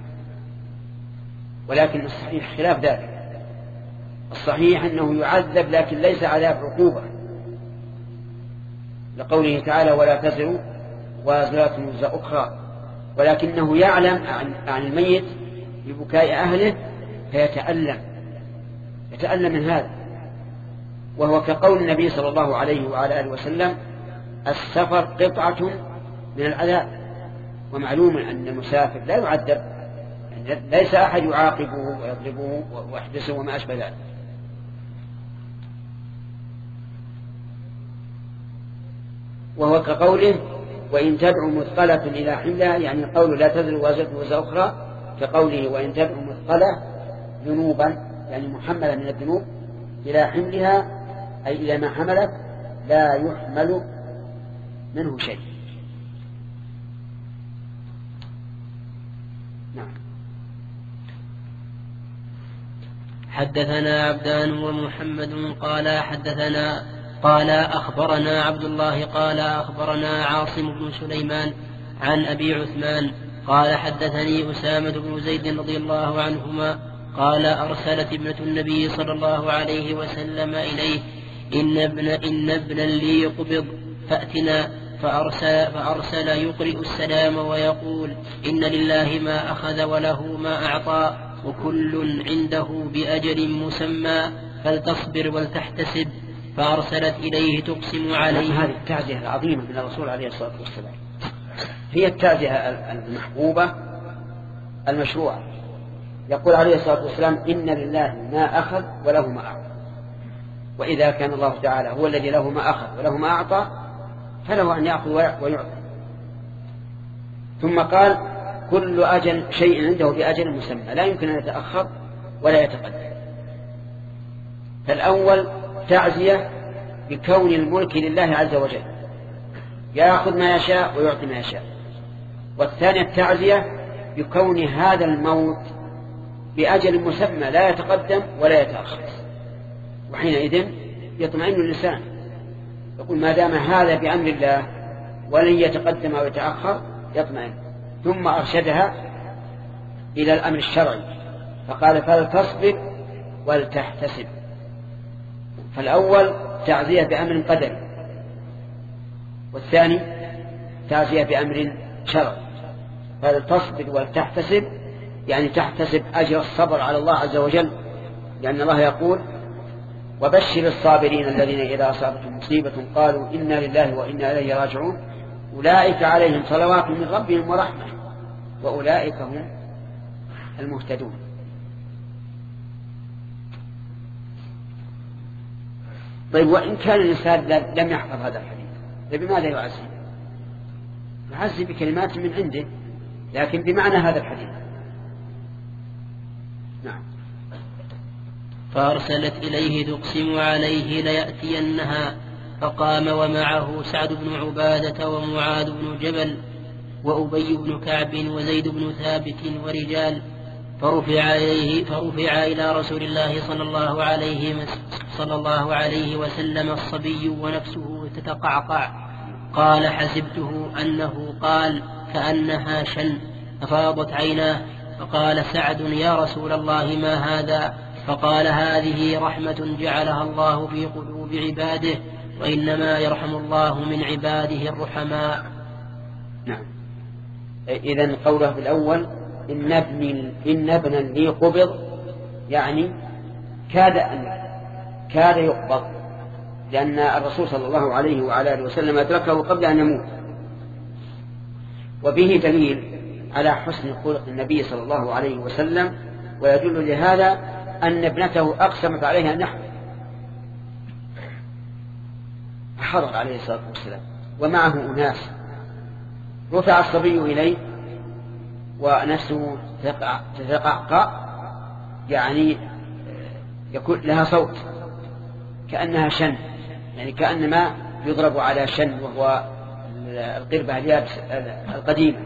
ولكن الصحيح خلاف ذلك. الصحيح أنه يعذب لكن ليس عذاب عقوبة، لقوله تعالى: ولا تزر وازرة وزر أخرى، ولكنه يعلم عن الميت ببكاء أهله فيتألم يتألم من هذا، وهو كقول النبي صلى الله عليه وعلى آله وسلم السفر قطعة من العذاب. ومعلوم أن المسافر لا يعذب، يعني ليس أحد يعاقبه ويضربه ويحبسه وما أشبه ذلك. وهو كقوله وإن تدعو مثقلة إلى حملها، يعني قول لا تزر وازرة وزر أخرى، كقوله وإن تدعو مثقلة ذنوبا يعني محملة من الذنوب إلى حملها أي إلى ما حملت لا يحمل منه شيء. نعم. حدثنا عبدان ومحمد قال حدثنا قال أخبرنا عبد الله قال أخبرنا عاصم بن سليمان عن أبي عثمان قال حدثني أسامة بن زيد رضي الله عنهما قال أرسلت ابنة النبي صلى الله عليه وسلم إليه إن ابن, إن ابنا لي قبض فأتنا، فأرسل, فأرسل يقرئ السلام ويقول إن لله ما أخذ وله ما أعطى وكل عنده بأجل مسمى فلتصبر ولتحتسب. فأرسلت إليه تقسم عليه. هذه التعزية العظيمة من الرسول عليه الصلاة والسلام هي التعزية المحبوبة المشروعة. يقول عليه الصلاة والسلام إن لله ما أخذ وله ما أعطى، وإذا كان الله تعالى هو الذي له ما أخذ وله ما أعطى فله أن يأخذ ويعطي. ثم قال كل أجل شيء عنده بأجل مسمى لا يمكن أن يتأخر ولا يتقدم. فالأول تعزية بكون الملك لله عز وجل يأخذ ما يشاء ويعطي ما يشاء. والثانية التعزية بكون هذا الموت بأجل مسمى لا يتقدم ولا يتأخر، وحينئذ يطمئن الإنسان يقول ما دام هذا بأمر الله ولن يتقدم أو يتأخر يطمئن. ثم أرشدها إلى الأمر الشرعي فقال فلتصبر ولتحتسب. فالأول تعزية بأمر قدري، والثاني تعزية بأمر شرعي. فلتصبر ولتحتسب يعني تحتسب أجر الصبر على الله عز وجل، لأن الله يقول وبشر الصابرين الذين إذا أصابتهم مصيبة قالوا إنا لله وإنا إليه راجعون أولئك عليهم صلوات من ربهم ورحمة وأولئك هم المهتدون. طيب وإن كان الإنسان لم يحفظ هذا الحديث فبماذا يعزي؟ يعزي بكلمات من عنده لكن بمعنى هذا الحديث. نعم. فأرسلت إليه تقسم عليه ليأتينها، فقام ومعه سعد بن عبادة ومعاذ بن جبل وأبي بن كعب وزيد بن ثابت ورجال، فرفع إليه فرفع إلى رسول الله صلى الله عليه صلى الله عليه وسلم الصبي ونفسه تتقعقع. قال حسبته أنه قال كأنها شن، ففاضت عيناه. فقال سعد يا رسول الله ما هذا؟ فقال هذه رحمة جعلها الله في قلوب عباده وإنما يرحم الله من عباده الرحماء. نعم. إذن قوله بالأول إن ابن إن ابنا لي قبض يعني كاد أن كاد يقبض، لأن الرسول صلى الله عليه وعلى آله وسلم أدركه قبل أن يموت. وبه دليل على حسن خلق النبي صلى الله عليه وسلم، ويدل لهذا أن ابنته أقسمت عليها النحو حضر عليه الصلاة والسلام ومعه أناس. رفع الصبي إليه ونفسه تتقعقع يعني يكون لها صوت كأنها شن، يعني كأنما يضرب على شن وهو القربة اليابس القديمة.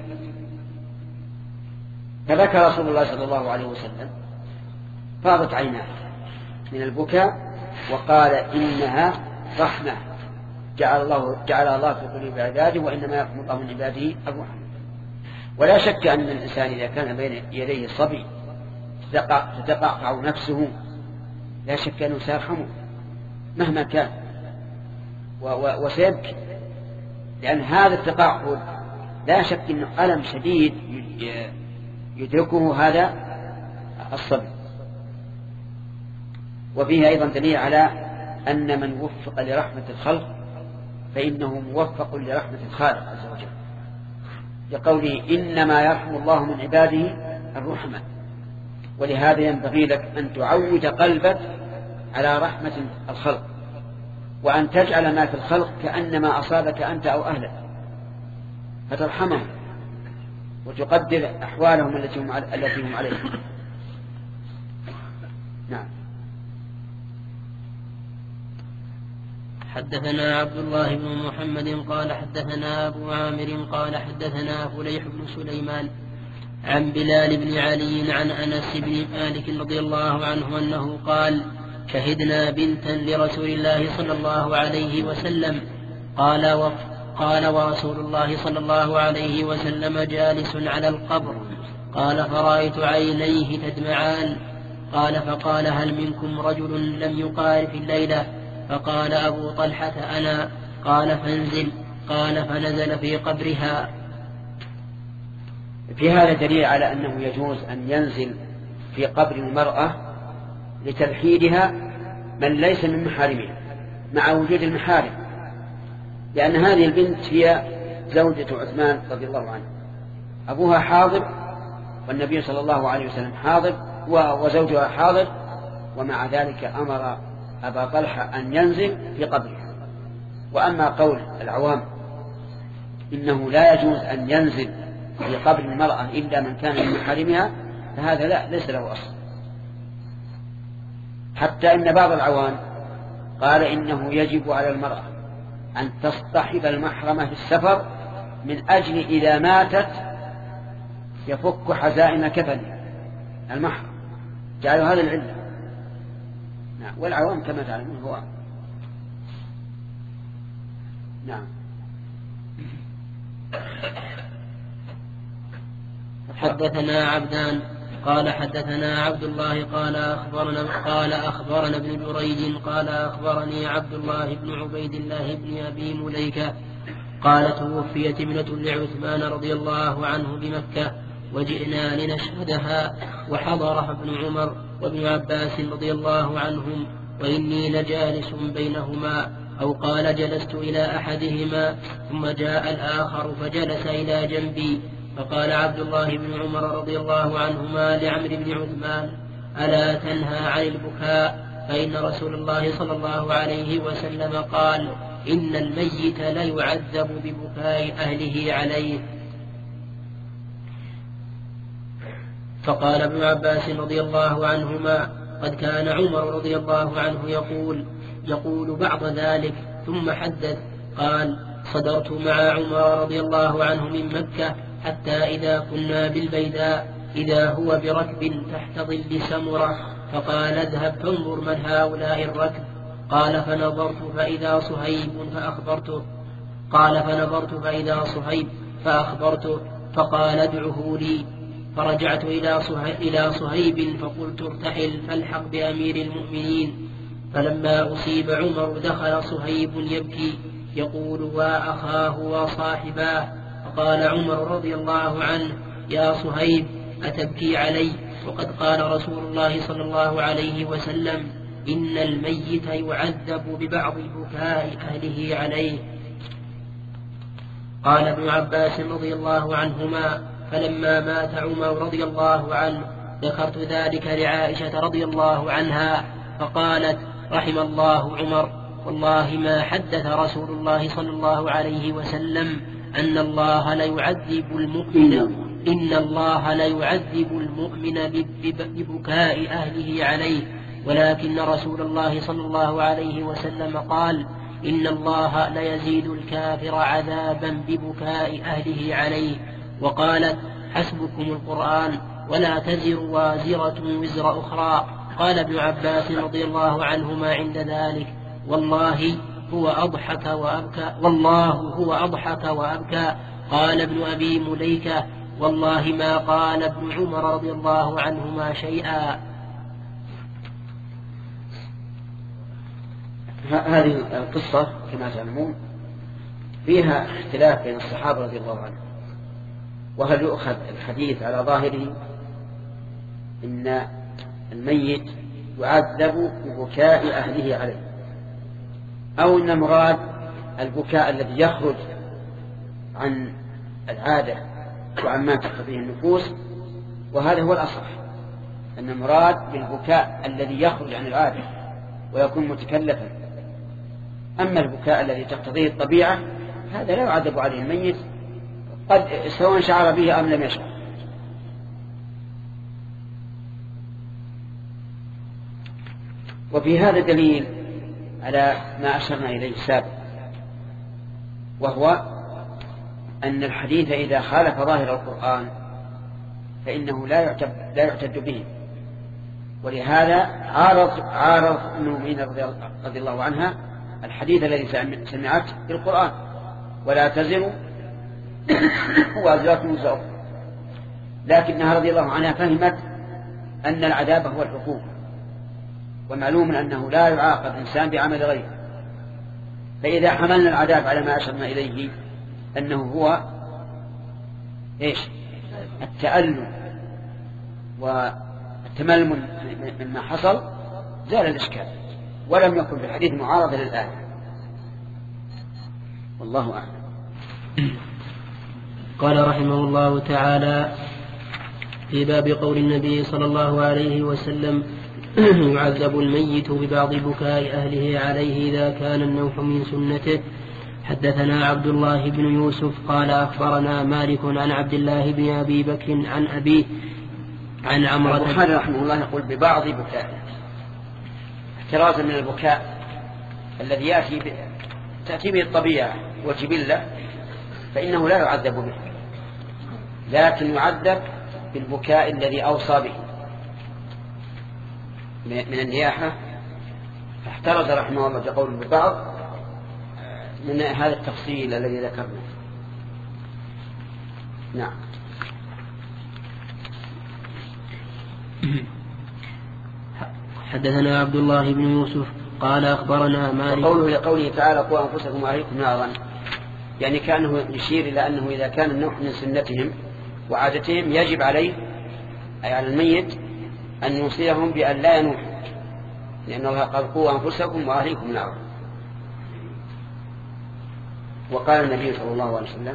فذكر رسول الله صلى الله عليه وسلم فاضت عيناه من البكاء وقال إنها رحمة جعل الله جعل الله في قلوب عباده وإنما يرحم الله من عباده الرحمة. ولا شك أن الإنسان إذا كان بين يديه الصبي تتقعقع نفسه لا شك أنه سيرحمه مهما كان وسيبكي، لأن هذا التقعقع لا شك أنه ألم شديد يدركه هذا الصبي. وفيه أيضا دليل على أن من وفق لرحمة الخلق فإنه موفق لرحمة الخالق عز وجل، لقوله إنما يرحم الله من عباده الرحمة. ولهذا ينبغي لك أن تعود قلبك على رحمة الخلق، وأن تجعل ما في الخلق كأنما أصابك أنت أو أهلك، فترحمهم وتقدر أحوالهم التي هم التي هم عليها. نعم. حدثنا عبد الله بن محمد قال حدثنا أبو عامر قال حدثنا فليح بن سليمان عن بلال بن علي عن أنس بن مالك رضي الله عنه أنه قال شهدنا بنتا لرسول الله صلى الله عليه وسلم قال و... قال ورسول الله صلى الله عليه وسلم جالس على القبر قال فرأيت عينيه تدمعان قال فقال هل منكم رجل لم يقارف الليلة؟ فقال أبو طلحة أنا. قال فانزل. قال فنزل في قبرها. في هذا دليل على أنه يجوز أن ينزل في قبر المرأة لتلحيدها من ليس من محارمها مع وجود المحارم، لأن هذه البنت هي زوجة عثمان رضي الله عنه، أبوها حاضر والنبي صلى الله عليه وسلم حاضر وزوجها حاضر، ومع ذلك أمر أبا طلحة أن ينزل في قبرها. وأما قول العوام إنه لا يجوز أن ينزل في قبر المرأة إلا من كان من محارمها فهذا لا ليس له أصل. حتى إن بعض العوام قال إنه يجب على المرأة أن تصطحب المحرمة في السفر من أجل إذا ماتت يفك حزائم كفنها المحرم، جعلوا هذا العلة. نعم. والعوام كما تعلمون هو نعم. حدثنا عبدان قال حدثنا عبد الله قال أخبرنا قال أخبرنا ابن جريج قال أخبرني عبد الله بن عبيد الله بن أبي مليكة قال توفيت ابنة لعثمان رضي الله عنه بمكة وجئنا لنشهدها وحضرها ابن عمر وابن عباس رضي الله عنهم وإني لجالس بينهما، أو قال جلست إلى أحدهما ثم جاء الآخر فجلس إلى جنبي، فقال عبد الله بن عمر رضي الله عنهما لعمرو بن عثمان ألا تنهى عن البكاء؟ فإن رسول الله صلى الله عليه وسلم قال إن الميت لا يعذب ببكاء أهله عليه. فقال ابن عباس رضي الله عنهما قد كان عمر رضي الله عنه يقول يقول بعض ذلك، ثم حدث قال صدرت مع عمر رضي الله عنه من مكة حتى إذا كنا بالبيداء إذا هو بركب تحت ظل سمرة، فقال اذهب فانظر من هؤلاء الركب. قال فنظرت فإذا صهيب فأخبرته قال فنظرت فإذا صهيب فأخبرته فقال ادعه لي. فرجعت إلى صهيب فقلت ارتحل فالحق بأمير المؤمنين. فلما أصيب عمر دخل صهيب يبكي يقول وأخاه وصاحباه، فقال عمر رضي الله عنه يا صهيب أتبكي علي وقد قال رسول الله صلى الله عليه وسلم إن الميت يعذب ببعض بكاء أهله عليه. قال ابن عباس رضي الله عنهما فلما مات عمر رضي الله عنه ذكرت ذلك لعائشة رضي الله عنها فقالت رحم الله عمر والله ما حدث رسول الله صلى الله عليه وسلم أن الله لا يعذب المؤمن إن الله لا يعذب المؤمن ببكاء أهله عليه، ولكن رسول الله صلى الله عليه وسلم قال إن الله لا يزيد الكافر عذابا ببكاء أهله عليه. وقالت حسبكم القرآن ولا تزر وازرة وزر أخرى. قال ابن عباس رضي الله عنهما عند ذلك والله هو أضحك وأبكى والله هو أضحك وأبكى. قال ابن أبي مليكة والله ما قال ابن عمر رضي الله عنهما شيئا. هذه القصة كما تعلمون فيها اختلاف بين الصحابة رضي الله عنهم، وهل يؤخذ الحديث على ظاهره إن الميت يعذب ببكاء أهله عليه، أو أن المراد البكاء الذي يخرج عن العادة وعن ما تقتضيه النفوس، وهذا هو الأصح، أن المراد بالبكاء الذي يخرج عن العادة ويكون متكلفا. أما البكاء الذي تقتضيه الطبيعة هذا لا يعذب عليه الميت، قد سواء شعر به أم لم يشعر. وفي هذا دليل على ما أشرنا إليه سابقا، وهو أن الحديث إذا خالف ظاهر القرآن فإنه لا يعتد, لا يعتد به. ولهذا عارض عارض المؤمنين رضي الله عنها الحديث الذي سمعته بالقرآن: ولا تزر وازرة وزر أخرى. لكنها رضي الله عنها فهمت أن العذاب هو العقوبة، ومعلوم أنه لا يعاقب إنسان بعمل غيره. فإذا حملنا العذاب على ما أشرنا إليه أنه هو إيش؟ التألم والتململ مما حصل، زال الإشكال، ولم يكن في الحديث معارضة للآية. والله أعلم. قال رحمه الله تعالى في باب قول النبي صلى الله عليه وسلم: يعذب الميت ببعض بكاء أهله عليه إذا كان النوح من سنته. حدثنا عبد الله بن يوسف قال أخبرنا مالك عن عبد الله بن أبي بكر عن أبيه عن عمرة. البخاري رحمه الله يقول ببعض بكاء، احترازا من البكاء الذي يأتي ب... تأتي به الطبيعة والجبلة، فإنه لا يعذب به، لكن يعذب بالبكاء الذي أوصى به من النياحة. فاحترز رحمه الله بقول ببعض من هذا التفصيل الذي ذكرنا. نعم. حدثنا عبد الله بن يوسف قال أخبرنا مالك. وقوله لقوله تعالى: قوا أنفسكم وأهليكم نارا، يعني كانه يشير إلى أنه إذا كان النوح من سنتهم وعادتهم يجب عليه أي على الميت أن يوصيهم بأن لا ينوحوا، لأن الله قال: قوا أنفسكم وأهليكم نارا. وقال النبي صلى الله عليه وسلم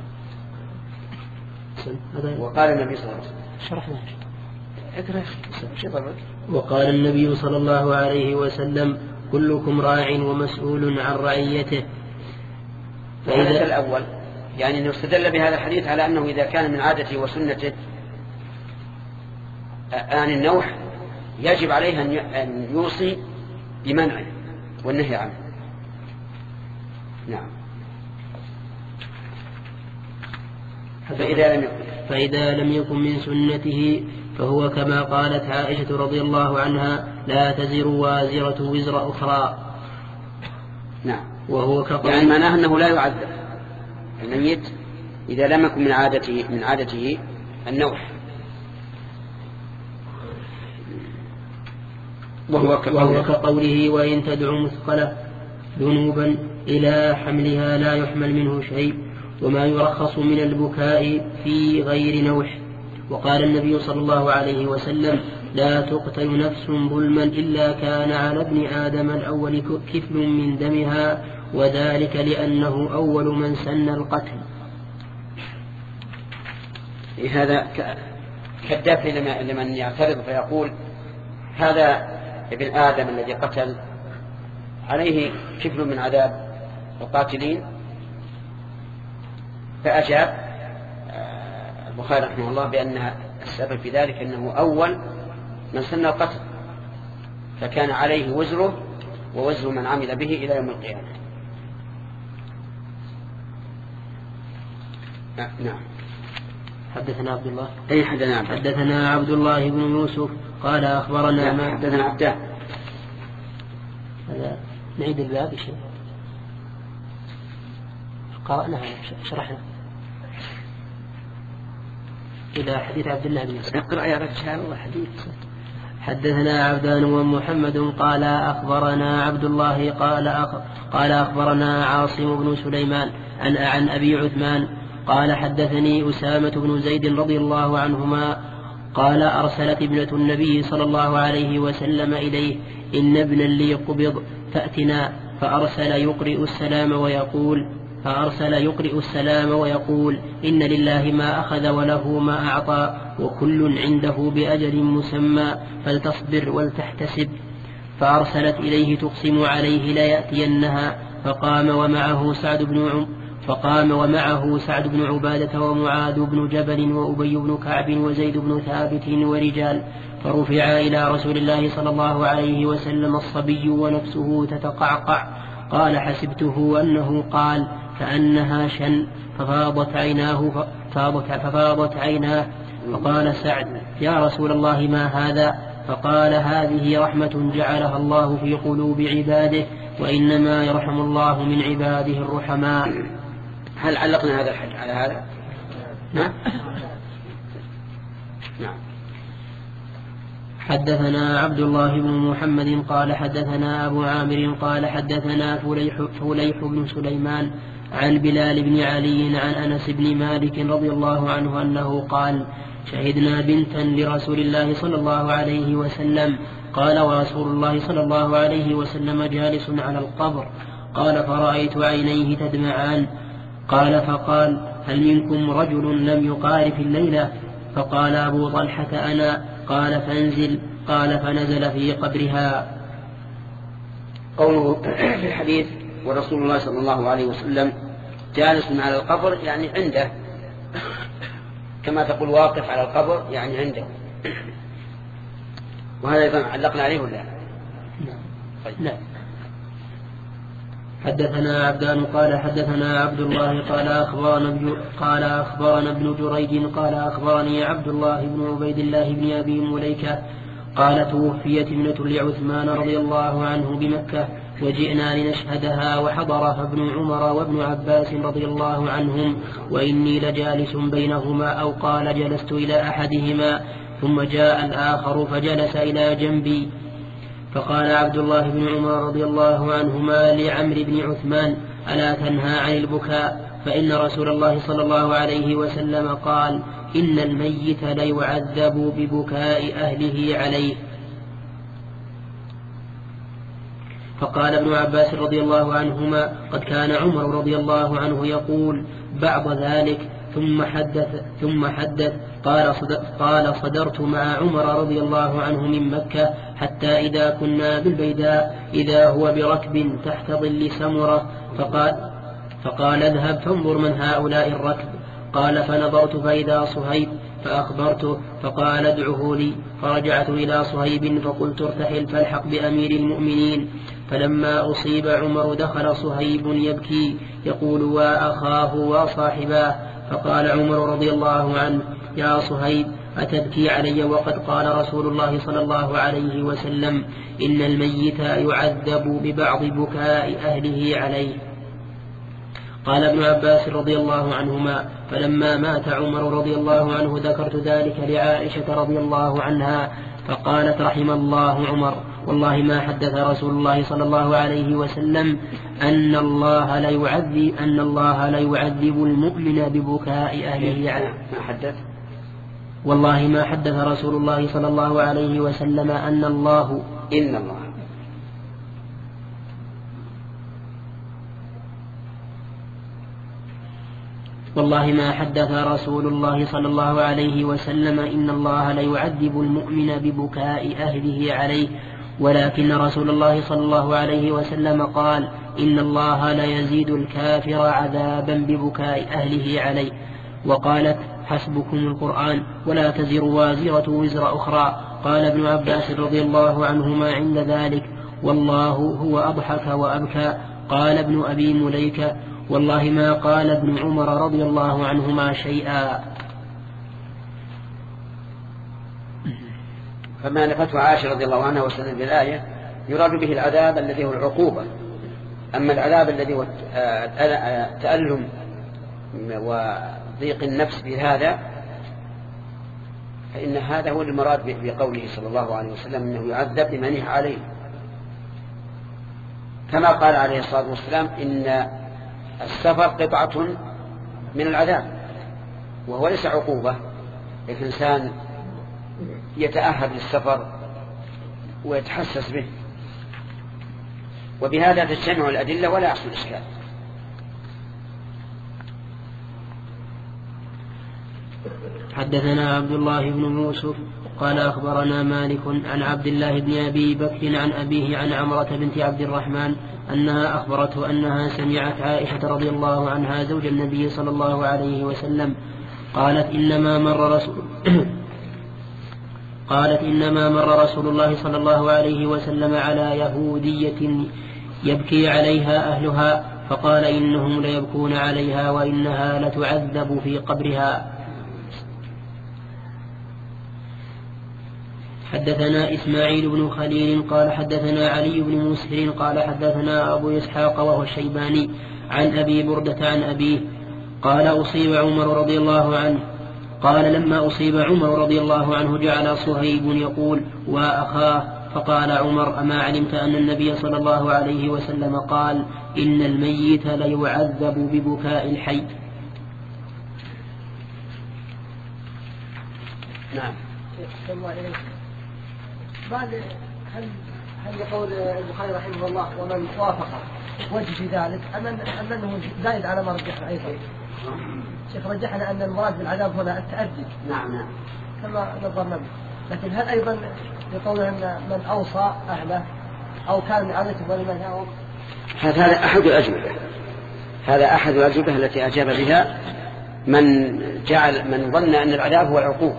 وقال النبي صلى الله عليه وسلم شرحنا اقرأ. وقال النبي صلى الله عليه وسلم: كلكم راع ومسؤول عن رعيته. فإذا الأول يعني أنه استدل بهذا الحديث على أنه إذا كان من عادته وسنته آن النوح يجب عليه أن يوصي بمنعه والنهي عنه. نعم. فإذا لم يكن فإذا لم يكن من سنته فهو كما قالت عائشة رضي الله عنها: لا تزر وازرة وزر أخرى. نعم. وهو كقول يعني معناه أنه لا يعذب الميت إذا لم يكن من عادته من عادته النوح. وهو كقوله: وإن تدعو مثقلة ذنوبا إلى حملها لا يحمل منه شيء، وما يرخص من البكاء في غير نوح. وقال النبي صلى الله عليه وسلم: لا تقتل نفس ظلما إلا كان على ابن آدم الأول كفل من دمها، وذلك لأنه أول من سن القتل. هذا كالدافع لمن يعترض فيقول: هذا ابن آدم الذي قتل عليه كفل من عذاب القاتلين. فأجاب البخاري رحمه الله بأن السبب في ذلك أنه أول من سن القتل، فكان عليه وزره ووزر من عمل به إلى يوم القيامة. نعم. حدثنا عبد الله أي حدثنا عبد حدثنا عبد الله بن يوسف قال أخبرنا ما حدثنا عبده. هذا نعيد الباب شيء قرأناها شرحنا إلى حديث عبد الله بن يوسف. اقرأ يا رجال الله حديث. حدثنا عبدان ومحمد قال أخبرنا عبد الله قال أخ... قال أخبرنا عاصم بن سليمان عن عن أبي عثمان قال حدثني أسامة بن زيد رضي الله عنهما قال أرسلت ابنة النبي صلى الله عليه وسلم إليه: إن ابنا لي قبض فأتنا. فأرسل يقرئ السلام ويقول فأرسل يقرئ السلام ويقول إن لله ما أخذ وله ما أعطى وكل عنده بأجل مسمى فلتصبر ولتحتسب. فأرسلت إليه تقسم عليه ليأتينها، فقام ومعه سعد بن عم فقام ومعه سعد بن عبادة ومعاذ بن جبل وأبي بن كعب وزيد بن ثابت ورجال، فرفع إلى رسول الله صلى الله عليه وسلم الصبي ونفسه تتقعقع. قال حسبته أنه قال كأنها شن، ففاضت عيناه ففاضت عيناه فقال سعد يا رسول الله ما هذا؟ فقال هذه رحمة جعلها الله في قلوب عباده، وإنما يرحم الله من عباده الرحماء. هل علقنا هذا الحج على هذا؟ نعم. نعم. حدثنا عبد الله بن محمد قال حدثنا أبو عامر قال حدثنا فليح, فليح بن سليمان عن بلال بن علي عن أنس بن مالك رضي الله عنه أنه قال شهدنا بنتا لرسول الله صلى الله عليه وسلم. قال ورسول الله صلى الله عليه وسلم جالس على القبر. قال فرأيت عينيه تدمعان. قال فقال هل منكم رجل لم يقارف الليلة؟ فقال أبو طلحة أنا. قال فانزل. قال فنزل في قبرها. قوله في الحديث ورسول الله صلى الله عليه وسلم جالس على القبر يعني عنده، كما تقول واقف على القبر يعني عنده، وهذا أيضا علقنا عليه ولا؟ طيب. لا. حدثنا عبدان قال حدثنا عبد الله قال أخبرنا قال أخبرنا ابن جريج قال أخبرني عبد الله بن عبيد الله بن أبي مليكة قال توفيت ابنة لعثمان رضي الله عنه بمكة وجئنا لنشهدها وحضرها ابن عمر وابن عباس رضي الله عنهم وإني لجالس بينهما أو قال جلست إلى أحدهما ثم جاء الآخر فجلس إلى جنبي. فقال عبد الله بن عمر رضي الله عنهما لعمرو بن عثمان ألا تنهى عن البكاء؟ فإن رسول الله صلى الله عليه وسلم قال إن الميت ليعذب ببكاء أهله عليه. فقال ابن عباس رضي الله عنهما قد كان عمر رضي الله عنه يقول بعض ذلك ثم حدث ثم حدث قال قال صدرت مع عمر رضي الله عنه من مكة حتى إذا كنا بالبيداء إذا هو بركب تحت ظل سمرة فقال فقال اذهب فانظر من هؤلاء الركب. قال فنظرت فإذا صهيب فأخبرته فقال ادعه لي. فرجعت إلى صهيب فقلت ارتحل فالحق بأمير المؤمنين. فلما أصيب عمر دخل صهيب يبكي يقول وأخاه وصاحباه. فقال عمر رضي الله عنه يا صهيب أتبكي علي وقد قال رسول الله صلى الله عليه وسلم إن الميت يعذب ببعض بكاء أهله عليه. قال ابن عباس رضي الله عنهما فلما مات عمر رضي الله عنه ذكرت ذلك لعائشة رضي الله عنها فقالت رحم الله عمر والله ما حدث رسول الله صلى الله عليه وسلم أن الله لا يعذب أن الله لا يعذب المؤمن ببكاء أهله عليه. ما حدث والله ما حدث رسول الله صلى الله عليه وسلم أن الله إن الله والله ما حدث رسول الله صلى الله عليه وسلم إن الله لا يعذب المؤمن ببكاء أهله عليه ولكن رسول الله صلى الله عليه وسلم قال إن الله لا يزيد الكافر عذابا ببكاء أهله عليه. وقالت حسبكم القرآن ولا تزر وازرة وزر أخرى. قال ابن عباس رضي الله عنهما عند ذلك والله هو أضحك وأبكى. قال ابن أبي مليكة والله ما قال ابن عمر رضي الله عنهما شيئا. فما نفته عائشة رضي الله عنها وسلم بالآية يراد به العذاب الذي هو العقوبة. أما العذاب الذي هو تألم وضيق النفس بهذا فإن هذا هو المراد بقوله صلى الله عليه وسلم إنه يعذب بما نهى عليه، كما قال عليه الصلاة والسلام إن السفر قطعة من العذاب، وهو ليس عقوبة. الإنسان يتأهب للسفر ويتحسس به. وبهذا تجتمع الأدلة ولا يحصل إشكال. حدثنا عبد الله بن يوسف قال أخبرنا مالك عن عبد الله بن أبي بكر عن أبيه عن عمرة بنت عبد الرحمن أنها أخبرته أنها سمعت عائشة رضي الله عنها زوج النبي صلى الله عليه وسلم قالت إنما مر رسول قالت إنما مر رسول الله صلى الله عليه وسلم على يهودية يبكي عليها أهلها فقال إنهم ليبكون عليها وإنها لتعذب في قبرها. حدثنا إسماعيل بن خليل قال حدثنا علي بن مسهر قال حدثنا أبو إسحاق وهو الشيباني عن أبي بردة عن أبيه قال أصيب عمر رضي الله عنه قال لما أصيب عمر رضي الله عنه جعل صهيب يقول وأخاه فقال عمر أما علمت أن النبي صلى الله عليه وسلم قال إن الميت ليعذب ببكاء الحي. نعم. بعد هل هل يقول البخاري رحمه الله ومن وافق وجه في ذلك أم أم أنه زايد على ما رجحنا أيضا؟ شيخ رجحنا أن المراد بالعذاب هنا التأدي. نعم نعم. كما نظرنا به. لكن هل أيضا يقول أن من أوصى أهله أو كان من عادته ولم ينهاهم؟ هذا أحد الأجوبة. هذا أحد الأجوبة التي أجاب بها من جعل من ظن أن العذاب هو العقوبة.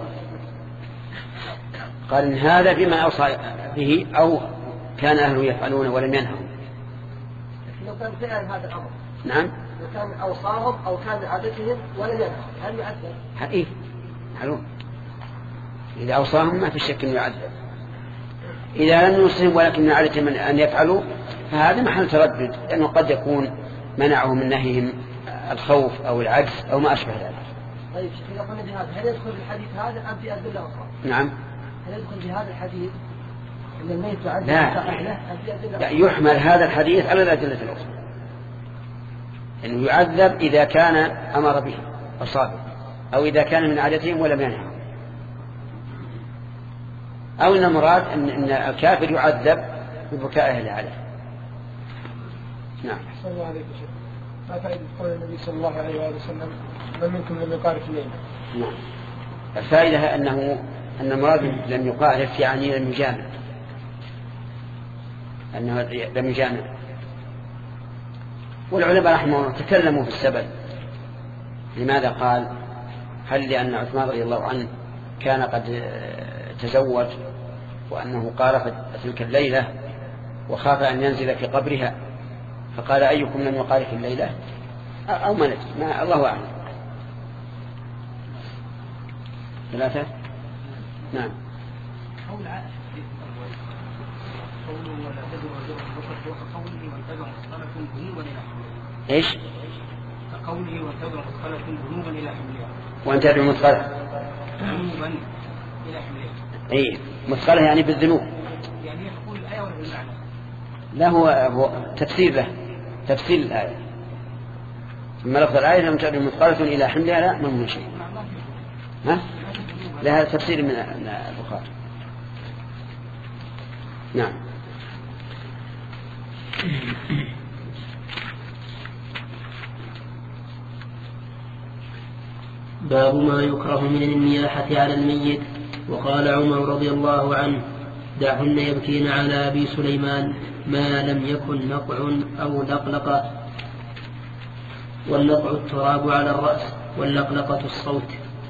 قال إن هذا بما أوصى به أو كان أهله يفعلون ولم ينهوا. لكن لو كان فعلا هذا الأمر. نعم. لو كان أوصاهم أو كان عادتهم ولم ينهوا هل يعذب؟ حقيقي. معلوم. إذا أوصاهم ما في شك أنه يعذب. إذا لم يوصهم ولكن من عادتهم أن يفعلوا فهذا محل تردد لأنه قد يكون منعه من نهيهم الخوف أو العجز أو ما أشبه ذلك. طيب شيخ إذا قلنا بهذا هل يدخل الحديث هذا أم في أدلة أخرى؟ نعم. هل يدخل بهذا الحديث أن الميت يعذب لا. لا يحمل هذا الحديث على الأدلة الأخرى أنه يعذب إذا كان أمر به أصابه أو إذا كان من عادتهم ولم ينهوا أو أن المراد أن, أن الكافر يعذب ببكائه أهله عليه. نعم. صلى الله عليه وسلم. ما فائدة قول النبي صلى الله عليه وسلم من منكم لم يقارف الليل؟ نعم. الفائدة أنه أن المراد لم يقارف يعني لم يجامع أنه لم يجامع. والعلماء رحمه الله تكلموا في السبب لماذا قال هل لأن عثمان رضي الله عنه كان قد تزوج وأنه قارف تلك الليلة وخاف أن ينزل في قبرها فقال أيكم لم يقارف الليلة أو ما ندري ما الله أعلم. ثلاثة. نعم. قول عائشة قوله ولا تدعوا وجوه قوله وتدعوا مثقلة ذنوبا إلى حملها. إيش؟ كقوله وتدعوا مثقلة ذنوبا إلى حملها. وأن تدعوا مثقلة ذنوبا إلى حملها. إيه مثقلة يعني بالذنوب. يعني يقول الآية ولا بالمعنى؟ لا هو هو تفسير له تفسير الآية. ثم لفظ الآية لم تدعوا مثقلة إلى حملها لا ما من شيء. ها؟ لها تفسير من البخاري. نعم. باب ما يكره من النياحة على الميت. وقال عمر رضي الله عنه دعهن يبكين على أبي سليمان ما لم يكن نقع أو لقلقة، والنقع التراب على الرأس واللقلقة الصوت.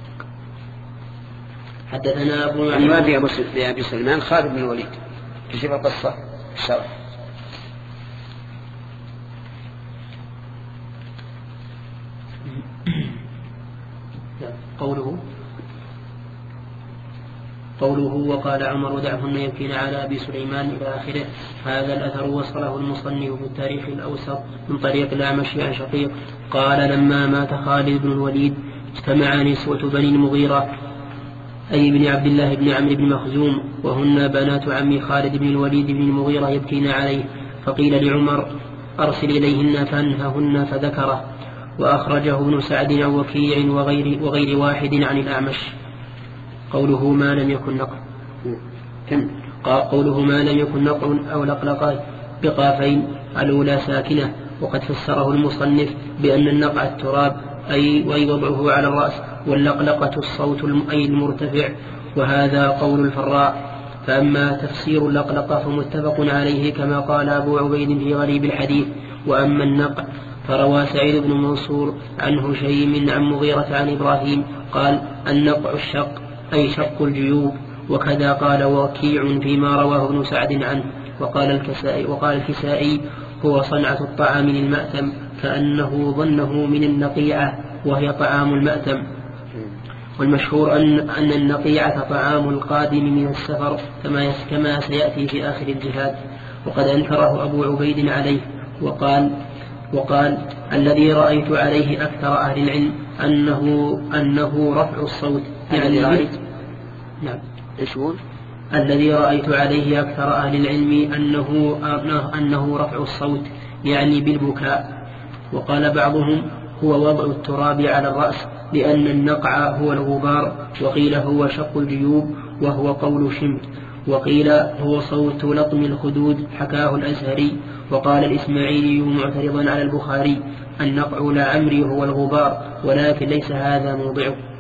حدثنا أبو معين أبي سليمان خالد بن الوليد كشف القصة الشرع. قوله قوله وقال عمر دعهن يبكين على أبي سليمان إلى آخره. هذا الأثر وصله المصنف في التاريخ الأوسط من طريق الأعمش عن شقيق قال لما مات خالد بن الوليد اجتمع نسوة بني المغيرة أي بن عبد الله بن عمرو بن مخزوم وهن بنات عم خالد بن الوليد بن المغيرة يبكين عليه فقيل لعمر أرسل إليهن فأنههن فذكره. وأخرجه ابن سعد عن وكيع وغير, وغير واحد عن الأعمش. قوله ما لم يكن نقع قوله ما لم يكن نقع أو لقلقة بقافين الأولى ساكنة، وقد فسره المصنف بأن النقع التراب أي ووضعه على الرأس، واللقلقة الصوت أي المرتفع، وهذا قول الفراء. فأما تفسير اللقلقة فمتفق عليه كما قال أبو عبيد في غريب الحديث. وأما النقع فروى سعيد بن منصور عن هشيم عن مغيرة عن إبراهيم قال النقع الشق أي شق الجيوب، وكذا قال وكيع فيما رواه ابن سعد عنه. وقال الكسائي, وقال الكسائي هو صنعة الطعام للمأتم، كأنه ظنه من النقيعة وهي طعام المأتم. والمشهور أن, أن النقيعة طعام القادم من السفر كما, كما سيأتي في آخر الجهاد. وقد أنكره أبو عبيد عليه وقال, وقال الذي رأيت عليه أكثر أهل العلم أنه, أنه رفع الصوت يعني رأيت نعم الذي رأيت عليه أكثر أهل العلم أنه, أنه رفع الصوت يعني بالبكاء. وقال بعضهم هو وضع التراب على الرأس لأن النقع هو الغبار، وقيل هو شق الجيوب وهو قول شمت، وقيل هو صوت لطم الخدود حكاه الأزهري. وقال الإسماعيلي معترضا على البخاري النقع لعمري هو الغبار، ولكن ليس هذا موضعه.